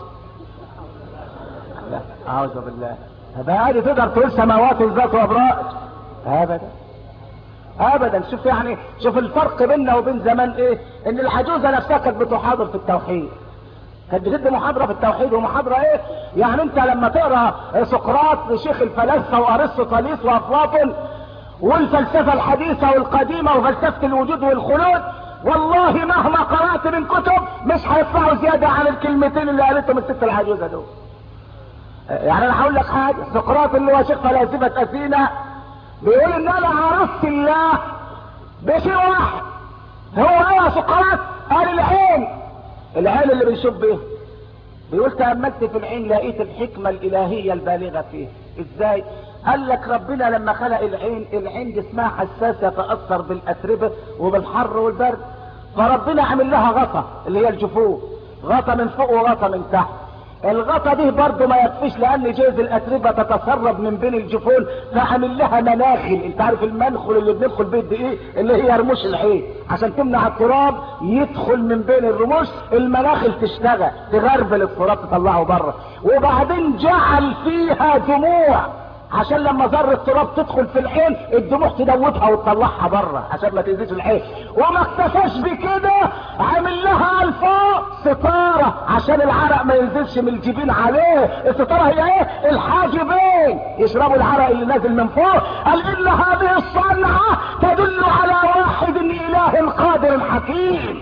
لا اعوذ بالله. هذا عادي تقدر تقول سماوات ذات ابراج؟ ابدا ابدا. شوف يعني شوف الفرق بيننا وبين زمان ايه، ان العجوزه نفسها كانت بتحاضر في التوحيد، كانت بتدي محاضره في التوحيد. ومحاضره ايه يعني؟ انت لما تقرا سقراط لشيخ الفلاسفه وارسطوطاليس وافلاطون والفلسفه الحديثه والقديمه وفلسفه الوجود والخلود، والله مهما قرات من كتب مش هيطلعوا زياده عن الكلمتين اللي قالتهم الست العجوزه دول. يعني انا هقول لك حاجه، سقراط اللي هو شيخ فلاسفه اثينا بيقول ان انا عرفت الله بشيء واحد. هو ايه سقراط؟ قال العين. العين اللي بنشوف بيه. بيقول تأملت في العين لقيت الحكمة الإلهية البالغة فيه. ازاي؟ قال لك ربنا لما خلق العين، العين جسمها حساس يتأثر بالأتربة وبالحر والبرد، فربنا عمل لها غطا اللي هي الجفوف، غطا من فوق وغطا من تحت. الغطا دي برضه ما يكفيش لان جوز الاتربه تتسرب من بين الجفون، فعمل لها مناخل. انت عارف المنخل اللي بندخل بيه ايه؟ اللي هي رموش العين، عشان تمنع التراب يدخل من بين الرموش، المناخل تشتغل تغربل التراب تطلعه بره. وبعدين جعل فيها دموع عشان لما ذره التراب تدخل في العين الدموع تدوبها وتطلعها بره عشان ما تنزلش العين. وما اكتفاش بكده، عمل لها الفوق ستاره عشان العرق ما ينزلش من الجبين عليه. الستاره هي ايه؟ الحاجبين يشربوا العرق اللي نازل من فوق. قال ان هذه الصنعه تدل على واحد اله قادر حكيم.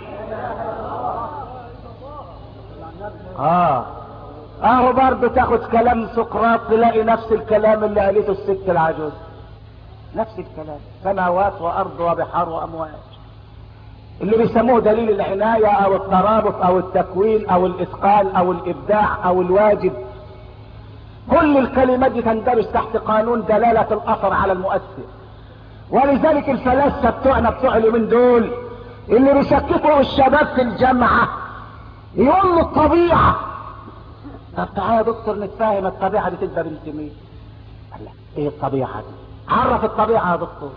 اه اهو برضه تاخد كلام سقراط تلاقي نفس الكلام اللي قالته الست العجوز، نفس الكلام، سماوات وارض وبحار وامواج، اللي بيسموه دليل العناية او الترابط او التكوين او الاتقان او الابداع او الواجب. كل الكلمات دي تندرج تحت قانون دلالة الاثر على المؤثر. ولذلك الفلاسفة بتوعنا بتوع اليومين دول اللي بيشككوا الشباب في الجامعة يقولوا الطبيعة. طب تعالى يا دكتور نتفاهم، الطبيعة دي تبقى بنت مين؟ قال لك ايه الطبيعة دي؟ عرف الطبيعة يا دكتور.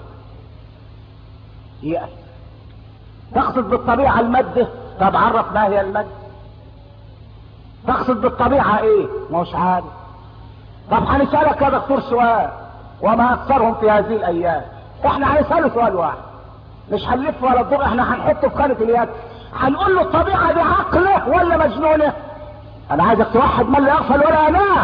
يأس. تقصد بالطبيعة المادة؟ طب عرف ما هي المادة. تقصد بالطبيعة ايه؟ مش عارف. طب هنسألك يا دكتور سؤال، وما اكثرهم في هذه الايام. احنا هنسأله سؤال واحد، مش هنلف ولا الضوء، احنا هنحطه في خانة اليد. هنقول له الطبيعة دي عقله ولا مجنونة؟ انا عايزك توحد من لا يغفل ولا ينام.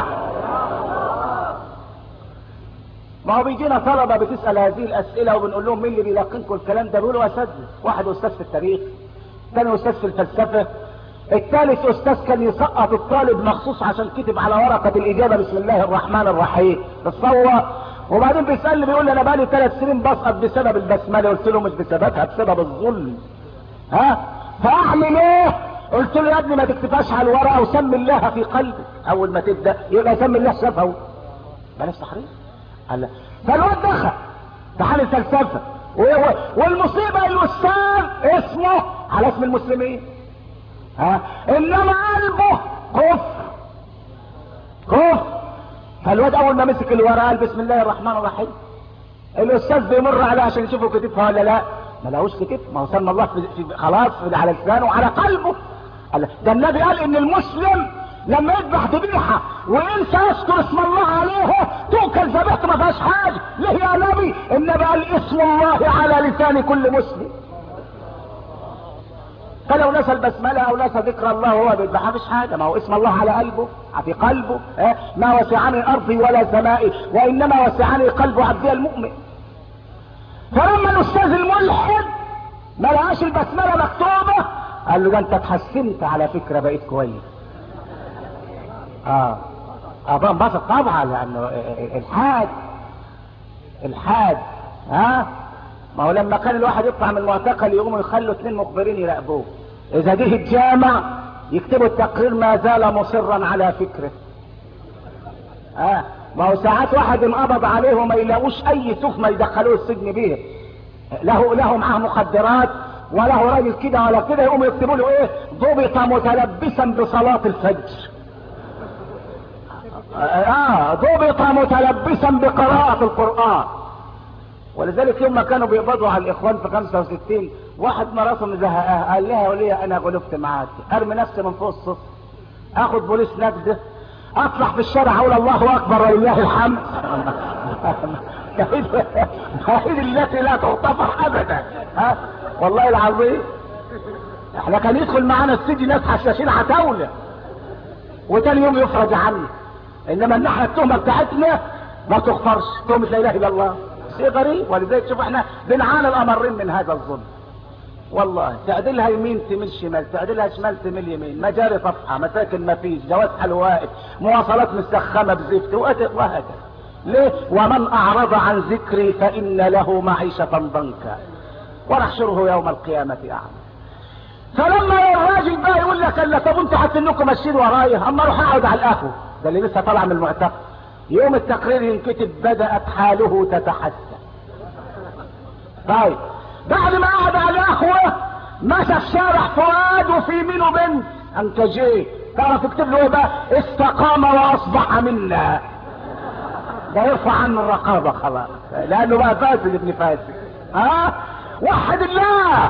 ما هو بيجينا طلبة بتسأل هذه الاسئلة وبنقول لهم مين اللي بيلقنكم الكلام ده؟ بيقولوا اساتذة. واحد استاذ في التاريخ، ثاني استاذ في الفلسفة، الثالث استاذ كان يسقط الطالب مخصوص عشان كتب على ورقة الاجابة بسم الله الرحمن الرحيم بتصور. وبعدين بيسألني بيقول لي انا بقالي ثلاث سنين بسقط بسبب البسملة. قلت له مش بسببها، بسبب الظلم. ها فاعمل ايه؟ قلت له يا ابني ما تكتبهاش على الورقه وسمي الله في قلبك. اول ما تبدا يبقى سمي الله شفه، بلاش تحريف. قال لا. فالواد دخل امتحان الفلسفه، والمصيبه الاستاذ اسمه على اسم المسلمين، ها انما قلبه كفر كفر. فالواد اول ما مسك الورقه قال بسم الله الرحمن الرحيم. الاستاذ بيمر عليه عشان يشوفه كتبها ولا لا، ما لهوش في كده، ما هو سمى الله في في خلاص في على لسانه وعلى قلبه. ده النبي قال ان المسلم لما يذبح ذبيحه وينسى يذكر اسم الله عليها تؤكل ذبيحته ما فيهاش حاجه. ليه يا نبي؟ النبي قال اسم الله على لسان كل مسلم. فلو نسى البسمله او نسى ذكر الله وهو بيذبح ما فيش حاجه، ما هو اسم الله على قلبه في قلبه. اه ما وسعني ارضي ولا سمائي وانما وسعني قلب عبدي المؤمن. فلما الاستاذ الملحد ما لقاش البسمله مكتوبه قال له ده انت اتحسنت على فكره بقيت كويس. اه اه انبسط طبعا لانه الحاد الحاد ها. ما هو لما كان الواحد يطلع من المعتقل يقوموا يخلوا اثنين مخبرين يراقبوه، اذا جه الجامع يكتبوا التقرير ما زال مصرا على فكره. اه ما هو ساعات واحد انقبض عليه وما يلاقوش اي تهمه يدخلوه السجن بيه، له له معاه مخدرات وله راجل كده ولا كده، يقوموا يكتبوا له ايه؟ ضبط متلبسا بصلاه الفجر. اه ضبط متلبسا بقراءة القرآن. ولذلك يوم ما كانوا بيقبضوا على الاخوان في خمسة وستين واحد مراسم مزهقاه قال لها وليه انا غلبت معاك، ارمي نفسي من فوق السطح، اخد بوليس نجدة، اطلع في الشارع اقول الله اكبر ولله الحمد. هذه التي لا تغتفر ابدا. ها والله العظيم احنا كان يدخل معانا السجن ناس حشاشين عتاولة وتاني يوم يفرج عنه، انما الناحيه التهمه بتاعتنا ما تغفرش، تهمه لا اله الا الله. شيء غريب. ولذلك شوف احنا بنعاني الامرين من هذا الظلم. والله تعدلها يمين تميل شمال، تعدلها شمال تميل يمين، مجاري صفحه، مساكن ما فيش، جواز حلوائف، مواصلات مستخمه بزفت وهكذا. ليه؟ ومن اعرض عن ذكري فان له معيشه ضنكا ونحشره يوم القيامه اعمى. فلما الراجل بقى يقول لك الا طب انتوا حاطين لكم ماشيين ورايا، اما اروح اقعد على القهوه، ده اللي لسه طالع من المعتقل، يوم التقرير ينكتب بدات حاله تتحسن. طيب بعد ما قعد على القهوه مشى في شارع فؤاد وفي يمينه بنت انكجيه، تعرف يكتب له ايه بقى؟ استقام واصبح منا. ده يرفع عنه الرقابه خلاص لانه بقى فاسد ابن فاسد. ها وحد الله.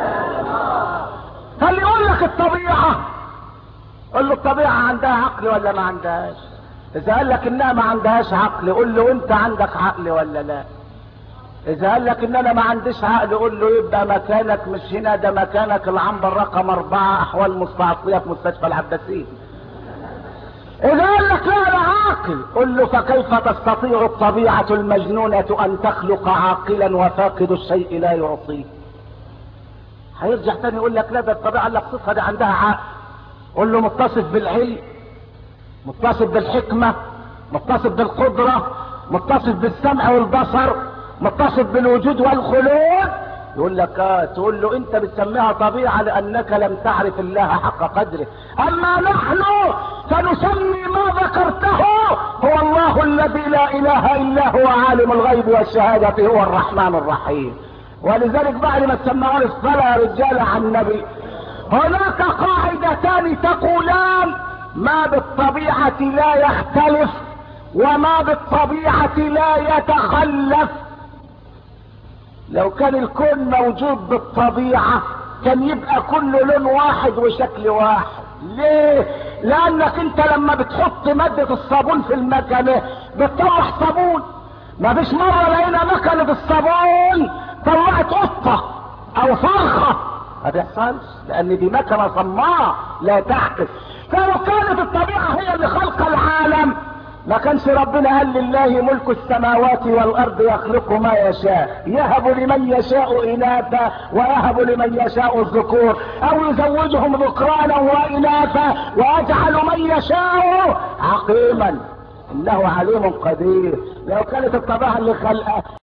فاللي يقول لك الطبيعة قل له الطبيعة عندها عقل ولا ما عندهاش؟ اذا قال لك انها ما عندهاش عقل قل له انت عندك عقل ولا لا؟ اذا قال لك ان انا ما عنديش عقل قل له يبقى مكانك مش هنا، ده مكانك العنبر رقم اربعة احوال مستعصية في مستشفى العباسية. اذا قال لك لا انا عاقل قل له فكيف تستطيع الطبيعة المجنونة ان تخلق عاقلا وفاقد الشيء لا يعطيه؟ هيرجع تاني يقول لك لا ده الطبيعه اللي قصتها دي عندها عقل. قول له متصف بالعلم، متصف بالحكمه، متصف بالقدره، متصف بالسمع والبصر، متصف بالوجود والخلود. يقول لك اه تقول له انت بتسميها طبيعه لانك لم تعرف الله حق قدره، اما نحن فنسمي ما ذكرته هو الله الذي لا اله الا هو عالم الغيب والشهاده هو الرحمن الرحيم. ولذلك بعد ما تسمعون الصلاة يا رجال عن النبي هناك قاعدتان تقولان ما بالطبيعة لا يختلف وما بالطبيعة لا يتخلف. لو كان الكون موجود بالطبيعة كان يبقى كل لون واحد وشكل واحد. ليه؟ لانك انت لما بتحط مادة الصابون في المكنة بتطلع صابون. ما فيش مرة لقينا مكنة الصابون طلعت قطة او فرخة، ما بيحصلش لان دي مكنة صماء لا تحدث. فلو كانت الطبيعة هي اللي خلق العالم ما كانش ربنا قال لله ملك السماوات والارض يخلق ما يشاء يهب لمن يشاء اناثا ويهب لمن يشاء الذكور او يزوجهم ذكرانا واناثا ويجعل من يشاء عقيما انه عليم قدير. لو كانت الطبيعة اللي خلقها